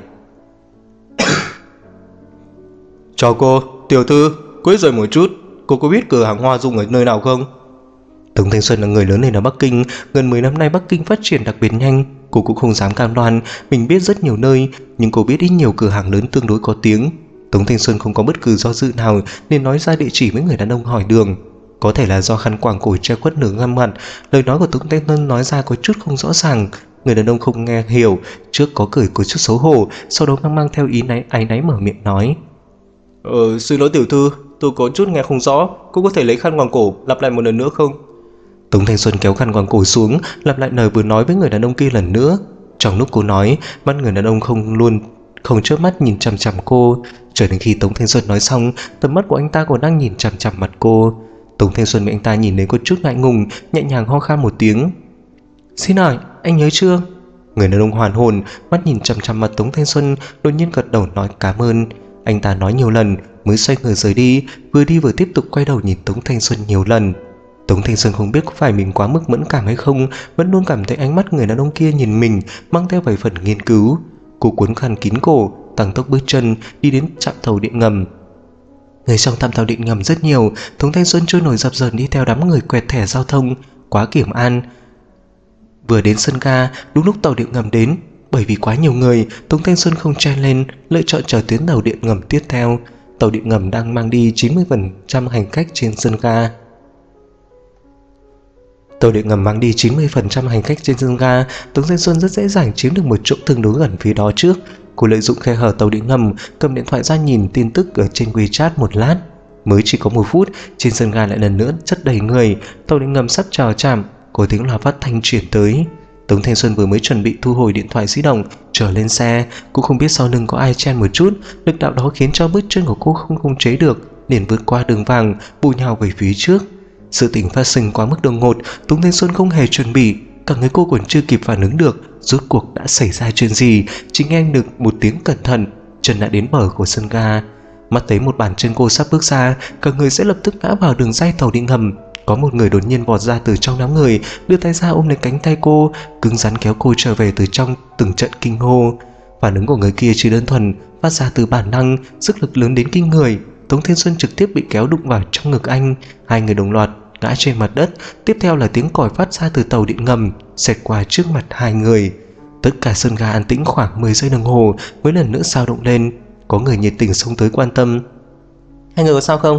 Speaker 1: Chào cô, tiểu thư, quấy rầy một chút, cô có biết cửa hàng Hoa Dung ở nơi nào không? Tống Thanh Xuân là người lớn lên ở Bắc Kinh, gần 10 năm nay Bắc Kinh phát triển đặc biệt nhanh. Cô cũng không dám cam đoan mình biết rất nhiều nơi, nhưng cô biết ít nhiều cửa hàng lớn tương đối có tiếng. Tống Thanh Xuân không có bất cứ do dự nào nên nói ra địa chỉ với người đàn ông hỏi đường. Có thể là do khăn quàng cổ che khuất nửa gương mặt, lời nói của Tống Thanh Xuân nói ra có chút không rõ ràng. Người đàn ông không nghe hiểu, trước có cười có chút xấu hổ, sau đó mang theo áy náy mở miệng nói. Xin lỗi tiểu thư, tôi có chút nghe không rõ, cô có thể lấy khăn quàng cổ lặp lại một lần nữa không? Tống Thanh Xuân kéo khăn quàng cổ xuống, lặp lại lời vừa nói với người đàn ông kia lần nữa. Trong lúc cô nói, mắt người đàn ông không chớp mắt nhìn chằm chằm cô, cho đến khi Tống Thanh Xuân nói xong, tầm mắt của anh ta còn đang nhìn chằm chằm mặt cô. Tống Thanh Xuân bị anh ta nhìn đến có chút ngại ngùng, nhẹ nhàng ho khan một tiếng. Xin hỏi, anh nhớ chưa? Người đàn ông hoàn hồn, mắt nhìn chằm chằm mặt Tống Thanh Xuân, đột nhiên gật đầu nói cảm ơn. Anh ta nói nhiều lần mới xoay người rời đi vừa tiếp tục quay đầu nhìn Tống Thanh Xuân nhiều lần. Tống Thanh Xuân không biết có phải mình quá mức mẫn cảm hay không, vẫn luôn cảm thấy ánh mắt người đàn ông kia nhìn mình mang theo vài phần nghiên cứu. Cô cuốn khăn kín cổ, tăng tốc bước chân đi đến trạm tàu điện ngầm. Người trong trạm tàu điện ngầm rất nhiều, Tống Thanh Xuân trôi nổi dập dờn đi theo đám người quẹt thẻ giao thông, quá kiểm an. Vừa đến sân ga, đúng lúc tàu điện ngầm đến, bởi vì quá nhiều người, Tống Thanh Xuân không chen lên, lựa chọn chờ tuyến tàu điện ngầm tiếp theo. Tàu điện ngầm đang mang đi 90% hành khách trên sân ga. Tàu điện ngầm mang đi 90% hành khách trên sân ga, Tống Thanh Xuân rất dễ dàng chiếm được một chỗ tương đối gần phía đó trước. Cô lợi dụng khe hở tàu điện ngầm, cầm điện thoại ra nhìn tin tức ở trên WeChat một lát. Mới chỉ có 1 phút, trên sân ga lại lần nữa chất đầy người, tàu điện ngầm sắp chào trạm, có tiếng loa phát thanh chuyển tới. Tống Thanh Xuân vừa mới chuẩn bị thu hồi điện thoại di động, trở lên xe, cũng không biết sau lưng có ai chen một chút, lực đạo đó khiến cho bước chân của cô không khống chế được, liền vượt qua đường vàng, bù nhào về phía trước. Sự tình phát sinh quá mức đột ngột, Tống Thanh Xuân không hề chuẩn bị, cả người cô còn chưa kịp phản ứng được rốt cuộc đã xảy ra chuyện gì, chỉ nghe được một tiếng cẩn thận, chân đã đến bờ của sân ga. Mắt thấy một bàn chân cô sắp bước ra, cả người sẽ lập tức ngã vào đường ray tàu điện ngầm. Có một người đột nhiên vọt ra từ trong đám người, đưa tay ra ôm lấy cánh tay cô, cứng rắn kéo cô trở về từ trong từng trận kinh hô. Phản ứng của người kia chỉ đơn thuần phát ra từ bản năng, sức lực lớn đến kinh người. Tống Thanh Xuân trực tiếp bị kéo đụng vào trong ngực anh. Hai người đồng loạt ngã trên mặt đất. Tiếp theo là tiếng còi phát ra từ tàu điện ngầm xẹt qua trước mặt hai người. Tất cả sân ga an tĩnh khoảng 10 giây đồng hồ mới lần nữa sao động lên. Có người nhiệt tình xông tới quan tâm. Hai người có sao không?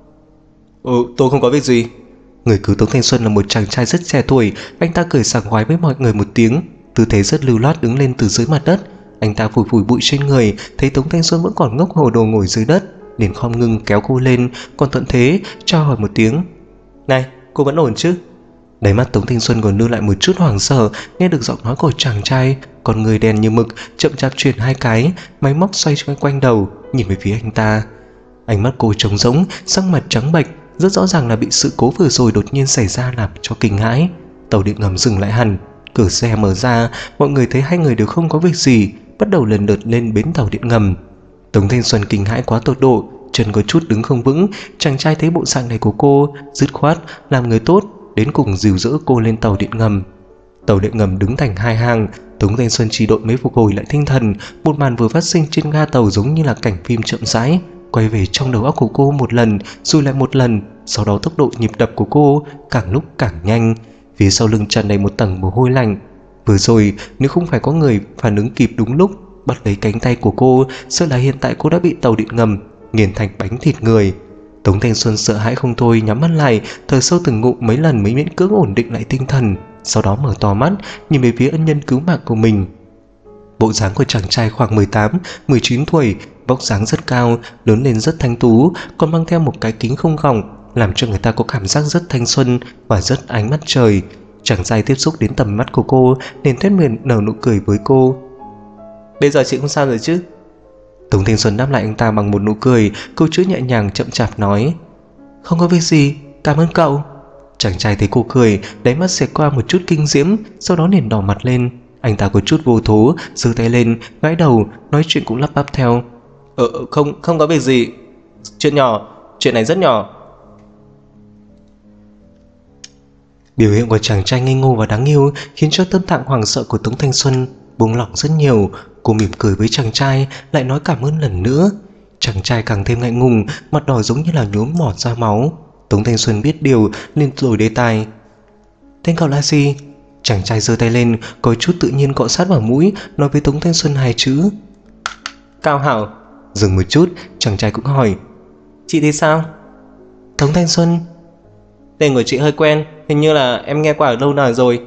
Speaker 1: Tôi không có việc gì. Người cứu Tống Thanh Xuân là một chàng trai rất trẻ tuổi. Anh ta cười sảng khoái với mọi người một tiếng, tư thế rất lưu loát đứng lên từ dưới mặt đất. Anh ta phủi phủi bụi trên người, thấy Tống Thanh Xuân vẫn còn ngốc hồ đồ ngồi dưới đất, liền khom ngưng kéo cô lên, còn thuận thế cho hỏi một tiếng. Này, cô vẫn ổn chứ? Đáy mắt Tống Thanh Xuân còn lưu lại một chút hoảng sợ, nghe được giọng nói của chàng trai, còn người đen như mực, chậm chạp chuyển hai cái, máy móc xoay quanh đầu, nhìn về phía anh ta. Ánh mắt cô trống rỗng, sắc mặt trắng bệch, rất rõ ràng là bị sự cố vừa rồi đột nhiên xảy ra làm cho kinh hãi. Tàu điện ngầm dừng lại hẳn, cửa xe mở ra, mọi người thấy hai người đều không có việc gì, bắt đầu lần lượt lên bến tàu điện ngầm. Tống Thanh Xuân kinh hãi quá tột độ, chân có chút đứng không vững. Chàng trai thấy bộ dạng này của cô, dứt khoát làm người tốt, đến cùng dìu dỡ cô lên tàu điện ngầm. Tàu điện ngầm đứng thành hai hàng, Tống Thanh Xuân chỉ đội mới phục hồi lại tinh thần. Một màn vừa phát sinh trên ga tàu giống như là cảnh phim chậm rãi, quay về trong đầu óc của cô một lần rồi lại một lần. Sau đó tốc độ nhịp đập của cô càng lúc càng nhanh, phía sau lưng tràn đầy một tầng mồ hôi lạnh. Vừa rồi nếu không phải có người phản ứng kịp đúng lúc bắt lấy cánh tay của cô, sợ là hiện tại cô đã bị tàu điện ngầm nghiền thành bánh thịt người. Tống Thanh Xuân sợ hãi không thôi, nhắm mắt lại, thở sâu từng ngụm mấy lần mới miễn cưỡng ổn định lại tinh thần. Sau đó mở to mắt nhìn về phía ân nhân cứu mạng của mình. Bộ dáng của chàng trai khoảng 18-19 tuổi, vóc dáng rất cao, lớn lên rất thanh tú, còn mang theo một cái kính không gọng, làm cho người ta có cảm giác rất thanh xuân và rất ánh mắt trời. Chàng trai tiếp xúc đến tầm mắt của cô nên tuét miệng nở nụ cười với cô. Bây giờ chị không sao rồi chứ? Tống Thanh Xuân đáp lại anh ta bằng một nụ cười, câu chữ nhẹ nhàng chậm chạp nói. Không có việc gì, cảm ơn cậu. Chàng trai thấy cô cười, đáy mắt xẹt qua một chút kinh diễm, sau đó liền đỏ mặt lên. Anh ta có chút vô thố, giơ tay lên, gãi đầu, nói chuyện cũng lắp bắp theo. Không có việc gì. Chuyện nhỏ, chuyện này rất nhỏ. Biểu hiện của chàng trai ngây ngô và đáng yêu khiến cho tâm trạng hoảng sợ của Tống Thanh Xuân buông lỏng rất nhiều. Cô mỉm cười với chàng trai, lại nói cảm ơn lần nữa. Chàng trai càng thêm ngại ngùng, mặt đỏ giống như là nhuốm mọt ra máu. Tống Thanh Xuân biết điều nên đổi đề tài. Tên cậu là gì? Chàng trai giơ tay lên, có chút tự nhiên cọ sát vào mũi, nói với Tống Thanh Xuân hai chữ. Cao Hảo. Dừng một chút, chàng trai cũng hỏi. Chị thì sao? Tống Thanh Xuân. Tên của chị hơi quen, hình như là em nghe qua ở lâu nào rồi.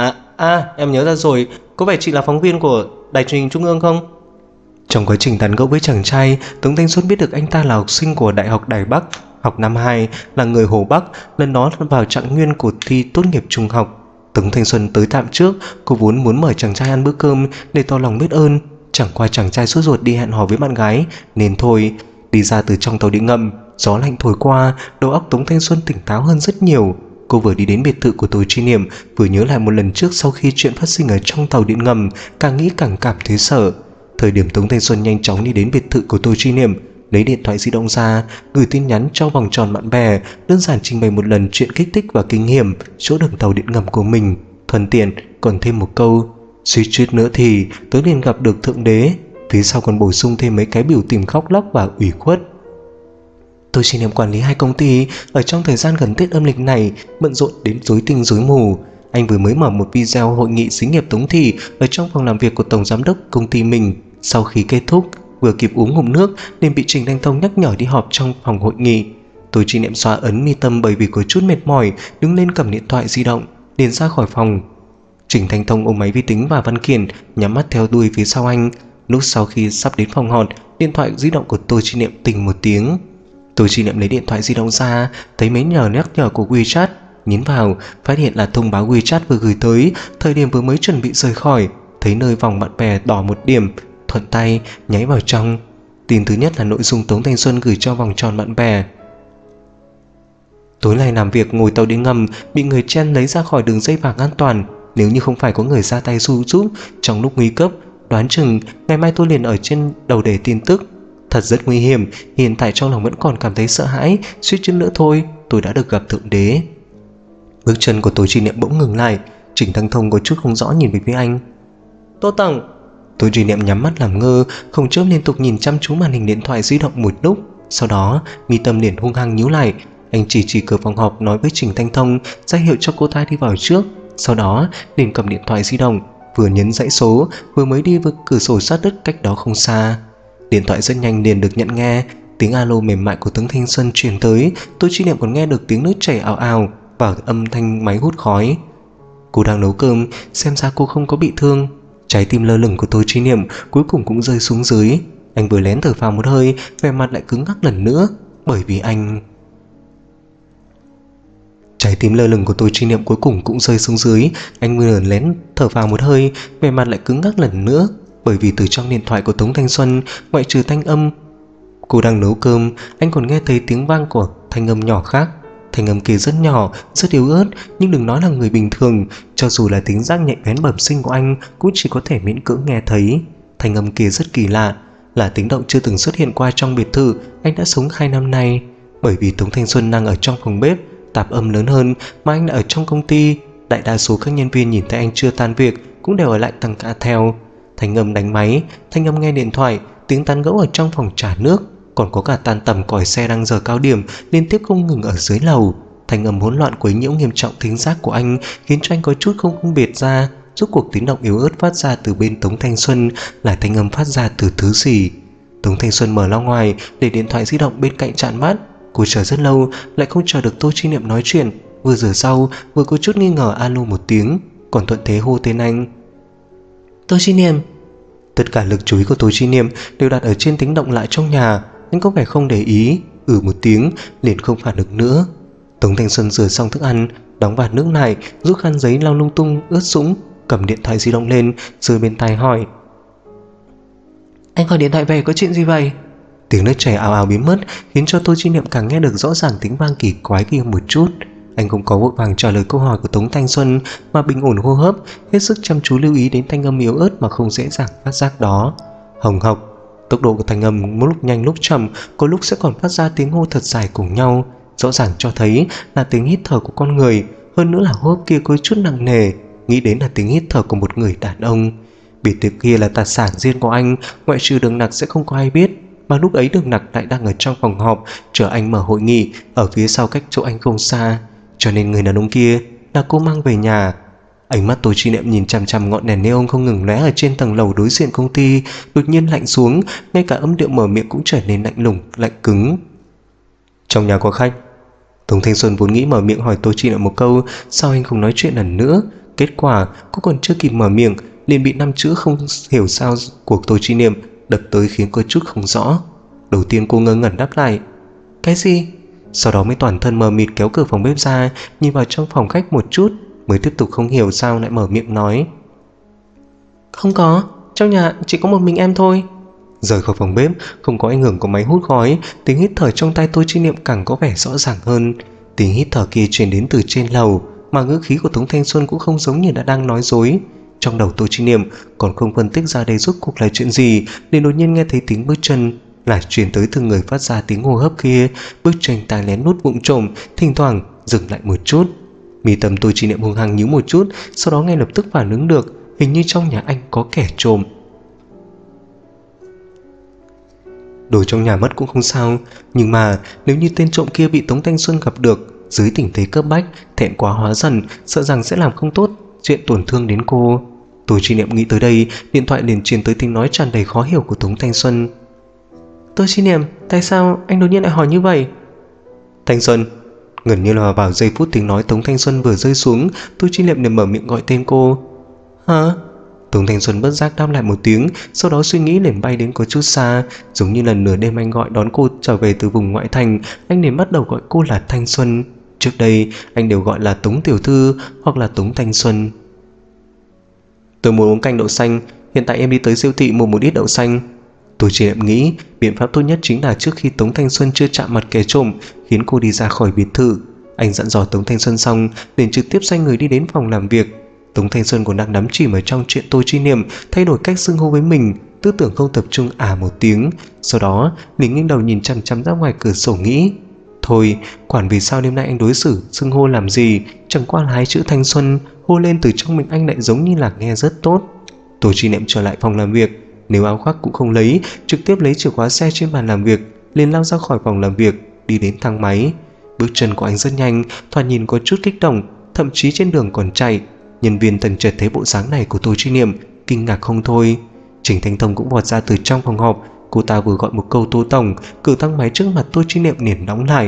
Speaker 1: Em nhớ ra rồi, có phải chị là phóng viên của Đài Truyền hình Trung ương không? Trong quá trình tán gẫu với chàng trai, Tống Thanh Xuân biết được anh ta là học sinh của Đại học Đài Bắc, học năm 2, là người Hồ Bắc, lần đó vào trạng nguyên của thi tốt nghiệp trung học. Tống Thanh Xuân tới tạm trước, cô vốn muốn mời chàng trai ăn bữa cơm để tỏ lòng biết ơn, chẳng qua chàng trai sốt ruột đi hẹn hò với bạn gái nên thôi. Đi ra từ trong tàu điện ngầm, gió lạnh thổi qua, đầu óc Tống Thanh Xuân tỉnh táo hơn rất nhiều. Cô vừa đi đến biệt thự của Tô Chi Niệm, vừa nhớ lại một lần trước sau khi chuyện phát sinh ở trong tàu điện ngầm, càng nghĩ càng cảm thấy sợ. Thời điểm Tống Thanh Xuân nhanh chóng đi đến biệt thự của Tô Chi Niệm, lấy điện thoại di động ra, gửi tin nhắn cho vòng tròn bạn bè, đơn giản trình bày một lần chuyện kích thích và kinh hiểm chỗ đường tàu điện ngầm của mình, thuận tiện còn thêm một câu suýt chút nữa thì tớ liền gặp được Thượng Đế. Phía sau còn bổ sung thêm mấy cái biểu tình khóc lóc và ủy khuất. Tôi chỉ niệm quản lý hai công ty, ở trong thời gian gần Tết âm lịch này bận rộn đến rối tinh rối mù. Anh vừa mới mở một video hội nghị xí nghiệp Tống Thị ở trong phòng làm việc của tổng giám đốc công ty mình. Sau khi kết thúc, vừa kịp uống ngụm nước nên bị Trình Thanh Thông nhắc nhở đi họp trong phòng hội nghị. Tôi chỉ niệm xóa ấn mi tâm bởi vì có chút mệt mỏi, đứng lên cầm điện thoại di động, liền ra khỏi phòng. Trình Thanh Thông ôm máy vi tính và văn kiện, nhắm mắt theo đuôi phía sau anh. Lúc sau khi sắp đến phòng họp, điện thoại di động của Tôi Chi Niệm tình một tiếng. Tôi Chi Niệm lấy điện thoại di động ra, thấy mấy nhắc nhở của WeChat, nhấn vào, phát hiện là thông báo WeChat vừa gửi tới. Thời điểm vừa mới chuẩn bị rời khỏi, thấy nơi vòng bạn bè đỏ một điểm, thuận tay nháy vào trong. Tin thứ nhất là nội dung Tống Thanh Xuân gửi cho vòng tròn bạn bè. Tối nay làm việc ngồi tàu điện ngầm, bị người chen lấy ra khỏi đường dây vàng an toàn. Nếu như không phải có người ra tay giúp trong lúc nguy cấp, đoán chừng ngày mai tôi liền ở trên đầu đề tin tức. Thật rất nguy hiểm, hiện tại trong lòng vẫn còn cảm thấy sợ hãi, suýt chút nữa thôi tôi đã được gặp Thượng Đế. Bước chân của Tôi Chi Niệm bỗng ngừng lại. Trình Thanh Thông có chút không rõ nhìn về phía anh. Tô Tổng. Tôi Chi Niệm nhắm mắt làm ngơ, không chớp liên tục nhìn chăm chú màn hình điện thoại di động một lúc, Sau đó mi tâm liền hung hăng nhíu lại. Anh chỉ cửa phòng họp nói với Trình Thanh Thông ra hiệu cho cô ta đi vào trước. Sau đó liền cầm điện thoại di động, vừa nhấn dãy số, vừa mới đi với cửa sổ sát đất cách đó không xa. Điện thoại rất nhanh liền được nhận nghe. Tiếng alo mềm mại của Tống Thanh Xuân truyền tới. Tô Chi Niệm còn nghe được tiếng nước chảy ào ào và âm thanh máy hút khói. Cô đang nấu cơm, xem ra cô không có bị thương. Trái tim lơ lửng của Tô Chi Niệm cuối cùng cũng rơi xuống dưới. Anh vừa lén thở phào một hơi, vẻ mặt lại cứng ngắc lần nữa, bởi vì trái tim lơ lửng của Tô Chi Niệm cuối cùng cũng rơi xuống dưới. Anh vừa lén thở vào một hơi, vẻ mặt lại cứng ngắc lần nữa, bởi vì từ trong điện thoại của Tống Thanh Xuân, ngoại trừ thanh âm cô đang nấu cơm, anh còn nghe thấy tiếng vang của thanh âm nhỏ khác. Thanh âm kia rất nhỏ, rất yếu ớt, nhưng đừng nói là người bình thường, cho dù là tính giác nhạy bén bẩm sinh của anh cũng chỉ có thể miễn cưỡng nghe thấy. Thanh âm kia rất kỳ lạ, là tiếng động chưa từng xuất hiện qua trong biệt thự anh đã sống 2 năm nay. Bởi vì Tống Thanh Xuân đang ở trong phòng bếp, tạp âm lớn hơn, mà anh đã ở trong công ty. Đại đa số các nhân viên nhìn thấy anh chưa tan việc cũng đều ở lại tăng ca theo. Thanh âm đánh máy, thanh âm nghe điện thoại, tiếng tán gẫu ở trong phòng trả nước, còn có cả tan tầm còi xe đang giờ cao điểm liên tiếp không ngừng ở dưới lầu. Thanh âm hỗn loạn quấy nhiễu nghiêm trọng thính giác của anh, khiến cho anh có chút không phân biệt ra rốt cuộc tiếng động yếu ớt phát ra từ bên Tống Thanh Xuân là thanh âm phát ra từ thứ gì. Tống Thanh Xuân mở loa ngoài để điện thoại di động bên cạnh chặn mắt. Cô chờ rất lâu lại không chờ được Tô Chi Niệm nói chuyện, vừa rửa rau vừa có chút nghi ngờ alo một tiếng, còn thuận thế hô tên anh. Tô Chi Niệm. Tất cả lực chú ý của Tô Chi Niệm đều đặt ở trên tiếng động lại trong nhà. Anh có vẻ không để ý, một tiếng liền không phản ứng nữa. Tống Thanh Xuân rửa xong thức ăn, đóng vào nước lại, rút khăn giấy lau lung tung ướt sũng, cầm điện thoại di động lên rồi bên tai hỏi: Anh gọi điện thoại về có chuyện gì vậy? Tiếng nước chảy ào ào biến mất, khiến cho Tô Chi Niệm càng nghe được rõ ràng tiếng vang kỳ quái kia một chút. Anh không có vội vàng trả lời câu hỏi của Tống Thanh Xuân, mà bình ổn hô hấp, hết sức chăm chú lưu ý đến thanh âm yếu ớt mà không dễ dàng phát giác đó. Hồng hộc. Tốc độ của thanh âm một lúc nhanh lúc chậm, có lúc sẽ còn phát ra tiếng hô thật dài cùng nhau, rõ ràng cho thấy là tiếng hít thở của con người, hơn nữa là hô hấp kia có chút nặng nề, nghĩ đến là tiếng hít thở của một người đàn ông. Biệt thự kia là tài sản riêng của anh, ngoại trừ Đường Nặc sẽ không có ai biết, mà lúc ấy Đường Nặc lại đang ở trong phòng họp chờ anh mở hội nghị ở phía sau cách chỗ anh không xa, cho nên người đàn ông kia là cô mang về nhà. Ánh mắt Tô Chi Niệm nhìn chằm chằm ngọn đèn neon không ngừng lóe ở trên tầng lầu đối diện công ty, đột nhiên lạnh xuống, ngay cả âm điệu mở miệng cũng trở nên lạnh lùng, lạnh cứng. Trong nhà có khách. Tống Thanh Xuân vốn nghĩ mở miệng hỏi Tô Chi Niệm một câu, sao anh không nói chuyện lần nữa. Kết quả cô còn chưa kịp mở miệng liền bị 5 chữ không hiểu sao của Tô Chi Niệm đập tới, khiến cô chút không rõ. Đầu tiên cô ngơ ngẩn đáp lại: Cái gì? Sau đó mới toàn thân mờ mịt kéo cửa phòng bếp ra, nhìn vào trong phòng khách một chút, mới tiếp tục không hiểu sao lại mở miệng nói: Không có, trong nhà chỉ có một mình em thôi. Rời khỏi phòng bếp, không có ảnh hưởng của máy hút khói, tiếng hít thở trong tay Tô Chi Niệm càng có vẻ rõ ràng hơn. Tiếng hít thở kia truyền đến từ trên lầu, mà ngữ khí của Tống Thanh Xuân cũng không giống như đã đang nói dối. Trong đầu Tô Chi Niệm còn không phân tích ra đây rốt cuộc là chuyện gì, nên đột nhiên nghe thấy tiếng bước chân là truyền tới từ người phát ra tiếng hô hấp kia. Bước chân tai lén lút vụng trộm, thỉnh thoảng dừng lại một chút. Mi tâm Tô Chi Niệm hung hăng nhíu một chút, sau đó ngay lập tức phản ứng được, hình như trong nhà anh có kẻ trộm. Đồ trong nhà mất cũng không sao, nhưng mà nếu như tên trộm kia bị Tống Thanh Xuân gặp được dưới tình thế cấp bách, thẹn quá hóa giận, sợ rằng sẽ làm không tốt chuyện tổn thương đến cô. Tô Chi Niệm nghĩ tới đây, điện thoại liền truyền tới tiếng nói tràn đầy khó hiểu của Tống Thanh Xuân. Tô Chi Niệm, tại sao anh đột nhiên lại hỏi như vậy? Thanh Xuân. Gần như là vào giây phút tiếng nói Tống Thanh Xuân vừa rơi xuống, Tô Chi Niệm liền mở miệng gọi tên cô. Hả? Tống Thanh Xuân bất giác đáp lại một tiếng, sau đó suy nghĩ liền bay đến có chút xa, giống như lần nửa đêm anh gọi đón cô trở về từ vùng ngoại thành, anh liền bắt đầu gọi cô là Thanh Xuân. Trước đây anh đều gọi là Tống Tiểu Thư hoặc là Tống Thanh Xuân. Tôi muốn uống canh đậu xanh, hiện tại em đi tới siêu thị mua một ít đậu xanh. Tôi chỉ em nghĩ biện pháp tốt nhất chính là trước khi Tống Thanh Xuân chưa chạm mặt kẻ trộm, khiến cô đi ra khỏi biệt thự. Anh dặn dò Tống Thanh Xuân xong liền trực tiếp xoay người đi đến phòng làm việc. Tống Thanh Xuân còn đang đắm chìm ở trong chuyện Tô Chi Niệm thay đổi cách xưng hô với mình, tư tưởng không tập trung một tiếng, sau đó liền nghiêng đầu nhìn chằm chằm ra ngoài cửa sổ nghĩ: thôi, quản vì sao đêm nay anh đối xử xưng hô làm gì, chẳng qua là 2 chữ Thanh Xuân hô lên từ trong mình anh lại giống như là nghe rất tốt. Tô Chi Niệm trở lại phòng làm việc, nếu áo khoác cũng không lấy, trực tiếp lấy chìa khóa xe trên bàn làm việc, liền lao ra khỏi phòng làm việc, đi đến thang máy. Bước chân của anh rất nhanh, thoạt nhìn có chút kích động, thậm chí trên đường còn chạy. Nhân viên tầng trệt thấy bộ dáng này của Tô Chi Niệm, kinh ngạc không thôi. Trình Thanh Thông cũng vọt ra từ trong phòng họp, cô ta vừa gọi một câu Tô tổng, cửa thang máy trước mặt Tô Chi Niệm liền đóng lại.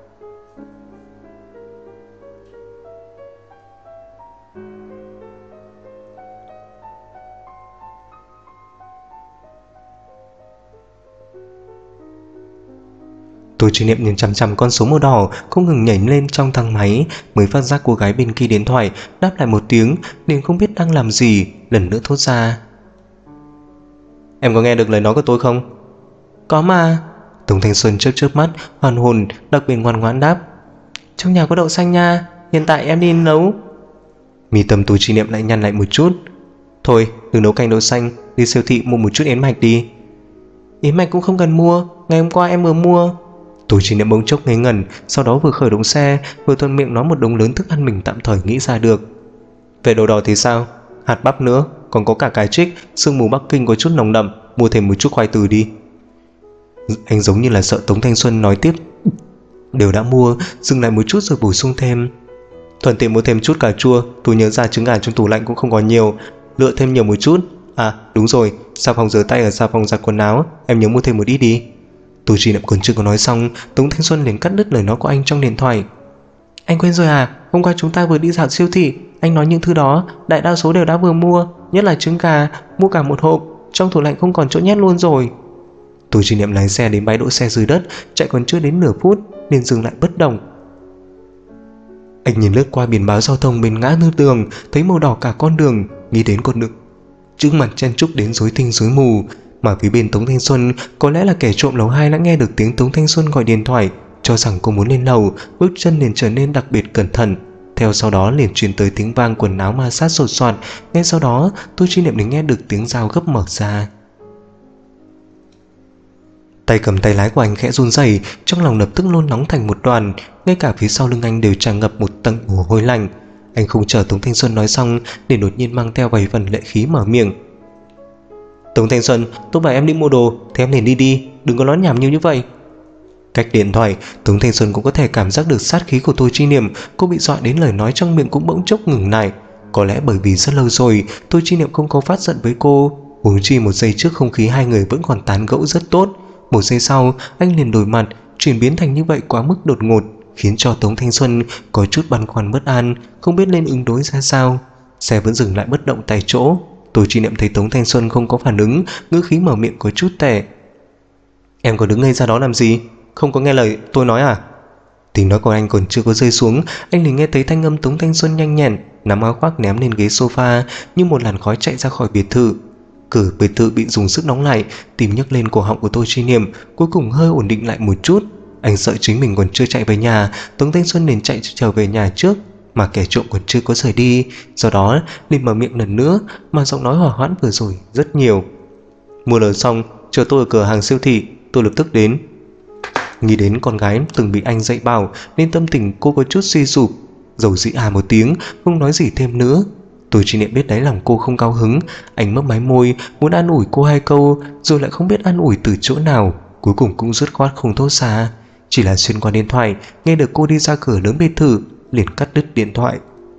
Speaker 1: Tô Chi Niệm nhìn chằm chằm con số màu đỏ không ngừng nhảy lên trong thang máy, mới phát giác cô gái bên kia điện thoại đáp lại một tiếng, nên không biết đang làm gì, lần nữa thốt ra: "Em có nghe được lời nói của tôi không?" "Có mà." Tống Thanh Xuân chớp chớp mắt, hoàn hồn, đặc biệt ngoan ngoãn đáp: "Trong nhà có đậu xanh nha, hiện tại em đi nấu." Mi tâm Tô Chi Niệm lại nhăn lại một chút. "Thôi, đừng nấu canh đậu xanh, đi siêu thị mua một chút yến mạch đi." "Yến mạch cũng không cần mua, ngày hôm qua em vừa mua." Tô Chi Niệm bỗng chốc ngây ngẩn, sau đó vừa khởi động xe, vừa thuận miệng nói một đống lớn thức ăn mình tạm thời nghĩ ra được. "Về đồ đỏ thì sao? Hạt bắp nữa, còn có cả cái trích, sương mù Bắc Kinh có chút nồng đậm, mua thêm một chút khoai từ đi." Anh giống như là sợ Tống Thanh Xuân nói tiếp: "Đều đã mua." Dừng lại một chút rồi bổ sung thêm: "Thuận tiện mua thêm chút cà chua, tôi nhớ ra trứng gà trong tủ lạnh cũng không còn nhiều, lựa thêm nhiều một chút. À đúng rồi, xà phòng rửa tay ở xà phòng giặt quần áo, em nhớ mua thêm một ít đi." Tô Chi Niệm còn chưa có nói xong, Tống Thanh Xuân liền cắt đứt lời nói của anh trong điện thoại. "Anh quên rồi à, hôm qua chúng ta vừa đi dạo siêu thị, anh nói những thứ đó đại đa số đều đã vừa mua, nhất là trứng gà, mua cả một hộp, trong tủ lạnh không còn chỗ nhét luôn rồi." Tô Chi Niệm lái xe đến bãi đỗ xe dưới đất, chạy còn chưa đến nửa phút nên dừng lại bất động. Anh nhìn lướt qua biển báo giao thông bên ngã tư đường, thấy màu đỏ cả con đường, nghĩ đến con đường trước mặt chen chúc đến rối tinh rối mù. Mà phía bên Tống Thanh Xuân, có lẽ là kẻ trộm lầu 2 đã nghe được tiếng Tống Thanh Xuân gọi điện thoại, cho rằng cô muốn lên lầu, bước chân liền trở nên đặc biệt cẩn thận. Theo sau đó liền truyền tới tiếng vang quần áo ma sát sột soạt, ngay sau đó Tô Chi Niệm liền nghe được tiếng dao gấp mở ra. Tay cầm tay lái của anh khẽ run rẩy, trong lòng lập tức nôn nóng thành một đoàn, ngay cả phía sau lưng anh đều tràn ngập một tầng mồ hôi lạnh. Anh không chờ Tống Thanh Xuân nói xong, để đột nhiên mang theo vài phần lệ khí mở miệng: "Tống Thanh Xuân, tôi bảo em đi mua đồ thì em liền đi đi, đừng có nói nhảm nhiều như vậy." Cách điện thoại, Tống Thanh Xuân cũng có thể cảm giác được sát khí của Tô Chi Niệm, cô bị dọa đến lời nói trong miệng cũng bỗng chốc ngừng lại. Có lẽ bởi vì rất lâu rồi Tô Chi Niệm không có phát giận với cô, huống chi một giây trước không khí hai người vẫn còn tán gẫu rất tốt, một giây sau anh liền đổi mặt, chuyển biến thành như vậy quá mức đột ngột, khiến cho Tống Thanh Xuân có chút băn khoăn bất an, không biết nên ứng đối ra sao. Xe vẫn dừng lại bất động tại chỗ. Tô Chi Niệm thấy Tống Thanh Xuân không có phản ứng, ngữ khí mở miệng có chút tệ: "Em có đứng ngây ra đó làm gì? Không có nghe lời tôi nói à?" Tiếng nói của anh còn chưa có rơi xuống, anh liền nghe thấy thanh âm Tống Thanh Xuân nhanh nhẹn nắm áo khoác ném lên ghế sofa, như một làn khói chạy ra khỏi biệt thự. Cửa biệt thự bị dùng sức đóng lại, tim nhấc lên cổ họng của Tô Chi Niệm cuối cùng hơi ổn định lại một chút. Anh sợ chính mình còn chưa chạy về nhà, Tống Thanh Xuân liền chạy trở về nhà trước, mà kẻ trộm còn chưa có rời đi, do đó liền mở miệng lần nữa, mà giọng nói hỏa hoãn vừa rồi rất nhiều: "Mua lời xong, chờ tôi ở cửa hàng siêu thị, tôi lập tức đến." Nghĩ đến con gái từng bị anh dạy bảo nên tâm tình cô có chút suy sụp, dầu dĩ một tiếng, không nói gì thêm nữa. Tô Chi Niệm biết đáy lòng cô không cao hứng, anh mấp máy môi muốn an ủi cô hai câu, rồi lại không biết an ủi từ chỗ nào, cuối cùng cũng dứt khoát không thốt ra. Chỉ là xuyên qua điện thoại nghe được cô đi ra cửa lớn biệt thự, liền cắt đứt điện thoại.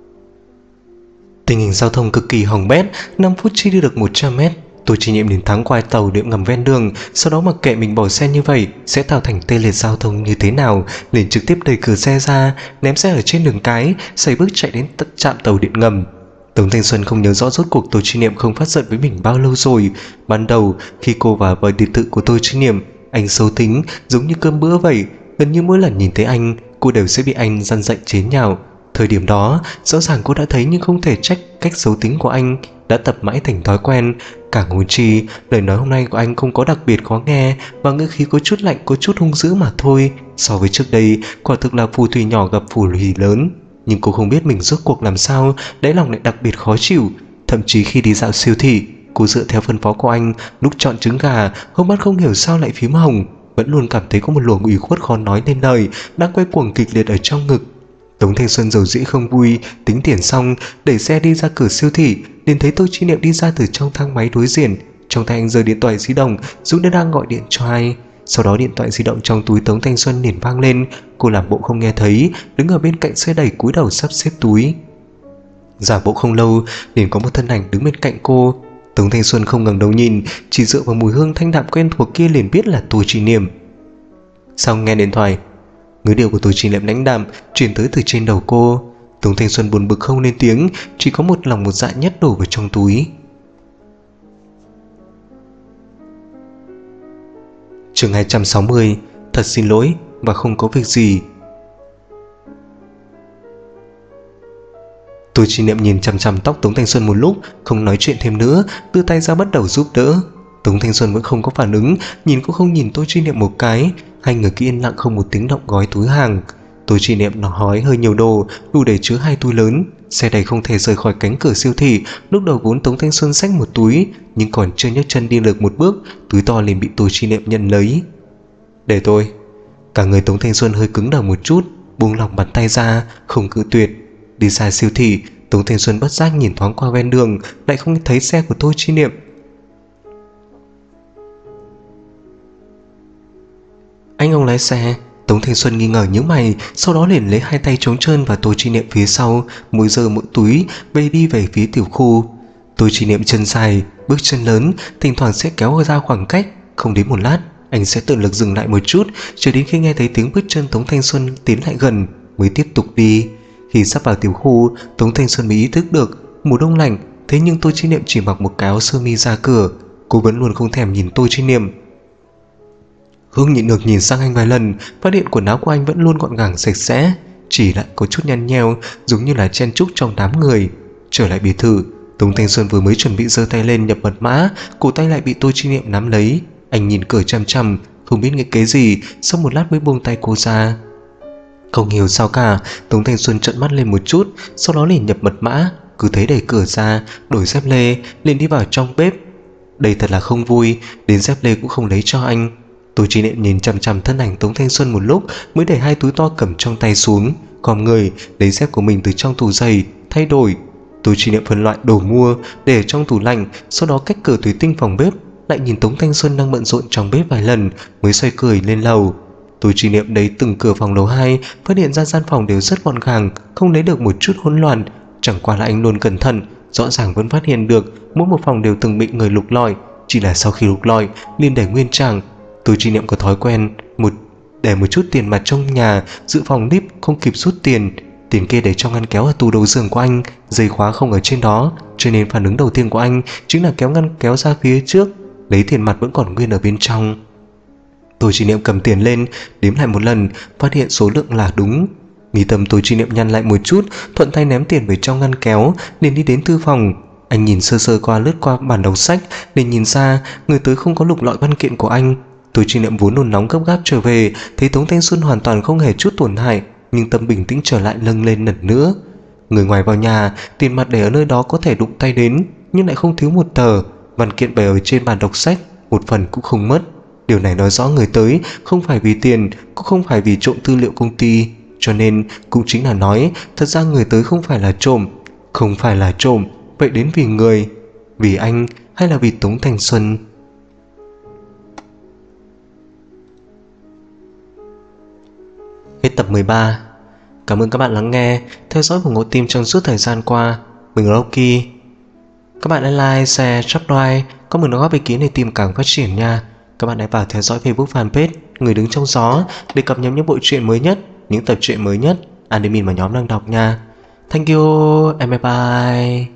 Speaker 1: Tình hình giao thông cực kỳ hỏng bét, 5 phút chỉ đi được 100 mét. Tô Chi Niệm liền thắng qua tàu điện ngầm ven đường, sau đó mặc kệ mình bỏ xe như vậy sẽ tạo thành tê liệt giao thông như thế nào, liền trực tiếp đẩy cửa xe ra, ném xe ở trên đường cái, xoay bước chạy đến tận trạm tàu điện ngầm. Tống Thanh Xuân không nhớ rõ rốt cuộc Tô Chi Niệm không phát giận với mình bao lâu rồi. Ban đầu khi cô vào biệt thự của Tô Chi Niệm, anh xấu tính giống như cơm bữa vậy, gần như mỗi lần nhìn thấy anh, cô đều sẽ bị anh dằn dạy chế nhạo. Thời điểm đó rõ ràng cô đã thấy nhưng không thể trách cách xấu tính của anh, đã tập mãi thành thói quen. Cả ngôn chi lời nói hôm nay của anh không có đặc biệt khó nghe, và ngữ khí có chút lạnh, có chút hung dữ mà thôi. So với trước đây, quả thực là phù thủy nhỏ gặp phù thủy lớn. Nhưng cô không biết mình rốt cuộc làm sao, đáy lòng lại đặc biệt khó chịu. Thậm chí khi đi dạo siêu thị, cô dựa theo phân phó của anh, lúc chọn trứng gà, hốc mắt không hiểu sao lại phím hồng, vẫn luôn cảm thấy có một luồng ủy khuất khó nói nên lời đang quay cuồng kịch liệt ở trong ngực. Tống Thanh Xuân dầu dĩ không vui, tính tiền xong, đẩy xe đi ra cửa siêu thị, liền thấy Tô Chi Niệm đi ra từ trong thang máy đối diện, trong tay anh giơ điện thoại di động, dũng đang gọi điện cho ai. Sau đó điện thoại di động trong túi Tống Thanh Xuân liền vang lên. Cô làm bộ không nghe thấy, đứng ở bên cạnh xe đẩy cúi đầu sắp xếp túi. Giả bộ không lâu liền có một thân ảnh đứng bên cạnh cô. Tống Thanh Xuân không ngẩng đầu nhìn, chỉ dựa vào mùi hương thanh đạm quen thuộc kia liền biết là Tô Chi Niệm. Xong nghe điện thoại, ngữ điệu của Tô Chi Niệm lãnh đạm truyền tới từ trên đầu cô. Tống Thanh Xuân buồn bực không lên tiếng, chỉ có một lòng một dạ nhét đồ vào trong túi. Chương 260. Thật xin lỗi và không có việc gì. Tô Chi Niệm nhìn chằm chằm tóc Tống Thanh Xuân một lúc, không nói chuyện thêm nữa, đưa tay ra bắt đầu giúp đỡ. Tống Thanh Xuân vẫn không có phản ứng, nhìn cũng không nhìn Tô Chi Niệm một cái. Hai người cứ yên lặng không một tiếng động gói túi hàng. Tô Chi Niệm nó hói hơi nhiều đồ, đủ để chứa 2 túi lớn. Xe đẩy không thể rời khỏi cánh cửa siêu thị. Lúc đầu vốn Tống Thanh Xuân xách một túi, nhưng còn chưa nhấc chân đi được một bước, túi to liền bị Tô Chi Niệm nhận lấy. Để tôi. Cả người Tống Thanh Xuân hơi cứng đờ một chút, buông lỏng bàn tay ra, không cự tuyệt. Đi xa siêu thị, Tống Thanh Xuân bất giác nhìn thoáng qua ven đường, lại không thấy xe của Tô Chi Niệm. Anh ông lái xe. Tống Thanh Xuân nghi ngờ nhíu mày, sau đó liền lấy 2 tay trống trơn và Tô Chi Niệm phía sau, mỗi giờ mỗi túi bay đi về phía tiểu khu. Tô Chi Niệm chân dài, bước chân lớn, thỉnh thoảng sẽ kéo ra khoảng cách. Không đến một lát, anh sẽ tự lực dừng lại một chút, cho đến khi nghe thấy tiếng bước chân Tống Thanh Xuân tiến lại gần mới tiếp tục đi. Khi sắp vào tiểu khu, Tống Thanh Xuân mới ý thức được mùa đông lạnh, thế nhưng Tô Chi Niệm chỉ mặc một cái áo sơ mi ra cửa. Cô vẫn luôn không thèm nhìn Tô Chi Niệm. Hương nhịn được nhìn sang anh vài lần, phát hiện quần áo của anh vẫn luôn gọn gàng sạch sẽ, chỉ lại có chút nhăn nheo, giống như là chen chúc trong đám người. Trở lại biệt thự, Tống Thanh Xuân vừa mới chuẩn bị giơ tay lên nhập mật mã, cổ tay lại bị Tô Chi Niệm nắm lấy. Anh nhìn cửa chằm chằm, không biết nghĩ cái gì, sau một lát mới buông tay cô ra. Không hiểu sao cả, Tống Thanh Xuân trợn mắt lên một chút, sau đó liền nhập mật mã, cứ thế đẩy cửa ra, đổi dép lê, liền đi vào trong bếp. Đây thật là không vui, đến dép lê cũng không lấy cho anh. Tô Chi Niệm nhìn chằm chằm thân ảnh Tống Thanh Xuân một lúc, mới để 2 túi to cầm trong tay xuống, khom người lấy dép của mình từ trong tủ giày thay đổi. Tô Chi Niệm phân loại đồ mua để trong tủ lạnh, sau đó cách cửa thủy tinh phòng bếp, lại nhìn Tống Thanh Xuân đang bận rộn trong bếp vài lần, mới xoay cười lên lầu. Tô Chi Niệm đẩy từng cửa phòng lầu 2, phát hiện ra gian phòng đều rất gọn gàng, không lấy được một chút hỗn loạn. Chẳng qua là anh luôn cẩn thận, rõ ràng vẫn phát hiện được mỗi một phòng đều từng bị người lục lọi, chỉ là sau khi lục lọi liền để nguyên trạng. Tô Chi Niệm có thói quen để một chút tiền mặt trong nhà, dự phòng nip không kịp rút tiền. Tiền kia để trong ngăn kéo ở tủ đầu giường của anh, dây khóa không ở trên đó, cho nên phản ứng đầu tiên của anh chính là kéo ngăn kéo ra phía trước, lấy tiền mặt vẫn còn nguyên ở bên trong. Tô Chi Niệm cầm tiền lên, đếm lại một lần, phát hiện số lượng là đúng. Mi tâm Tô Chi Niệm nhăn lại một chút, thuận tay ném tiền về trong ngăn kéo, liền đi đến thư phòng. Anh nhìn sơ sơ lướt qua bản đầu sách, để nhìn ra người tới không có lục lọi văn kiện của anh. Tô Chi Niệm vốn nôn nóng gấp gáp trở về, thấy Tống Thanh Xuân hoàn toàn không hề chút tổn hại, nhưng tâm bình tĩnh trở lại nâng lên lần nữa. Người ngoài vào nhà, tiền mặt để ở nơi đó có thể đụng tay đến, nhưng lại không thiếu một tờ. Văn kiện bày ở trên bàn đọc sách, một phần cũng không mất. Điều này nói rõ người tới không phải vì tiền, cũng không phải vì trộm tư liệu công ty. Cho nên cũng chính là nói, thật ra người tới không phải là trộm. Không phải là trộm, vậy đến vì người, vì anh hay là vì Tống Thanh Xuân? Hết tập 13. Cảm ơn các bạn lắng nghe, theo dõi ủng hộ team trong suốt thời gian qua. Mình là Rocky. Các bạn hãy like, share, subscribe, có mình đóng góp ý kiến để team càng phát triển nha. Các bạn hãy vào theo dõi Facebook fanpage Người Đứng Trong Gió để cập nhật những bộ truyện mới nhất, những tập truyện mới nhất admin mà nhóm đang đọc nha. Thank you, and bye bye.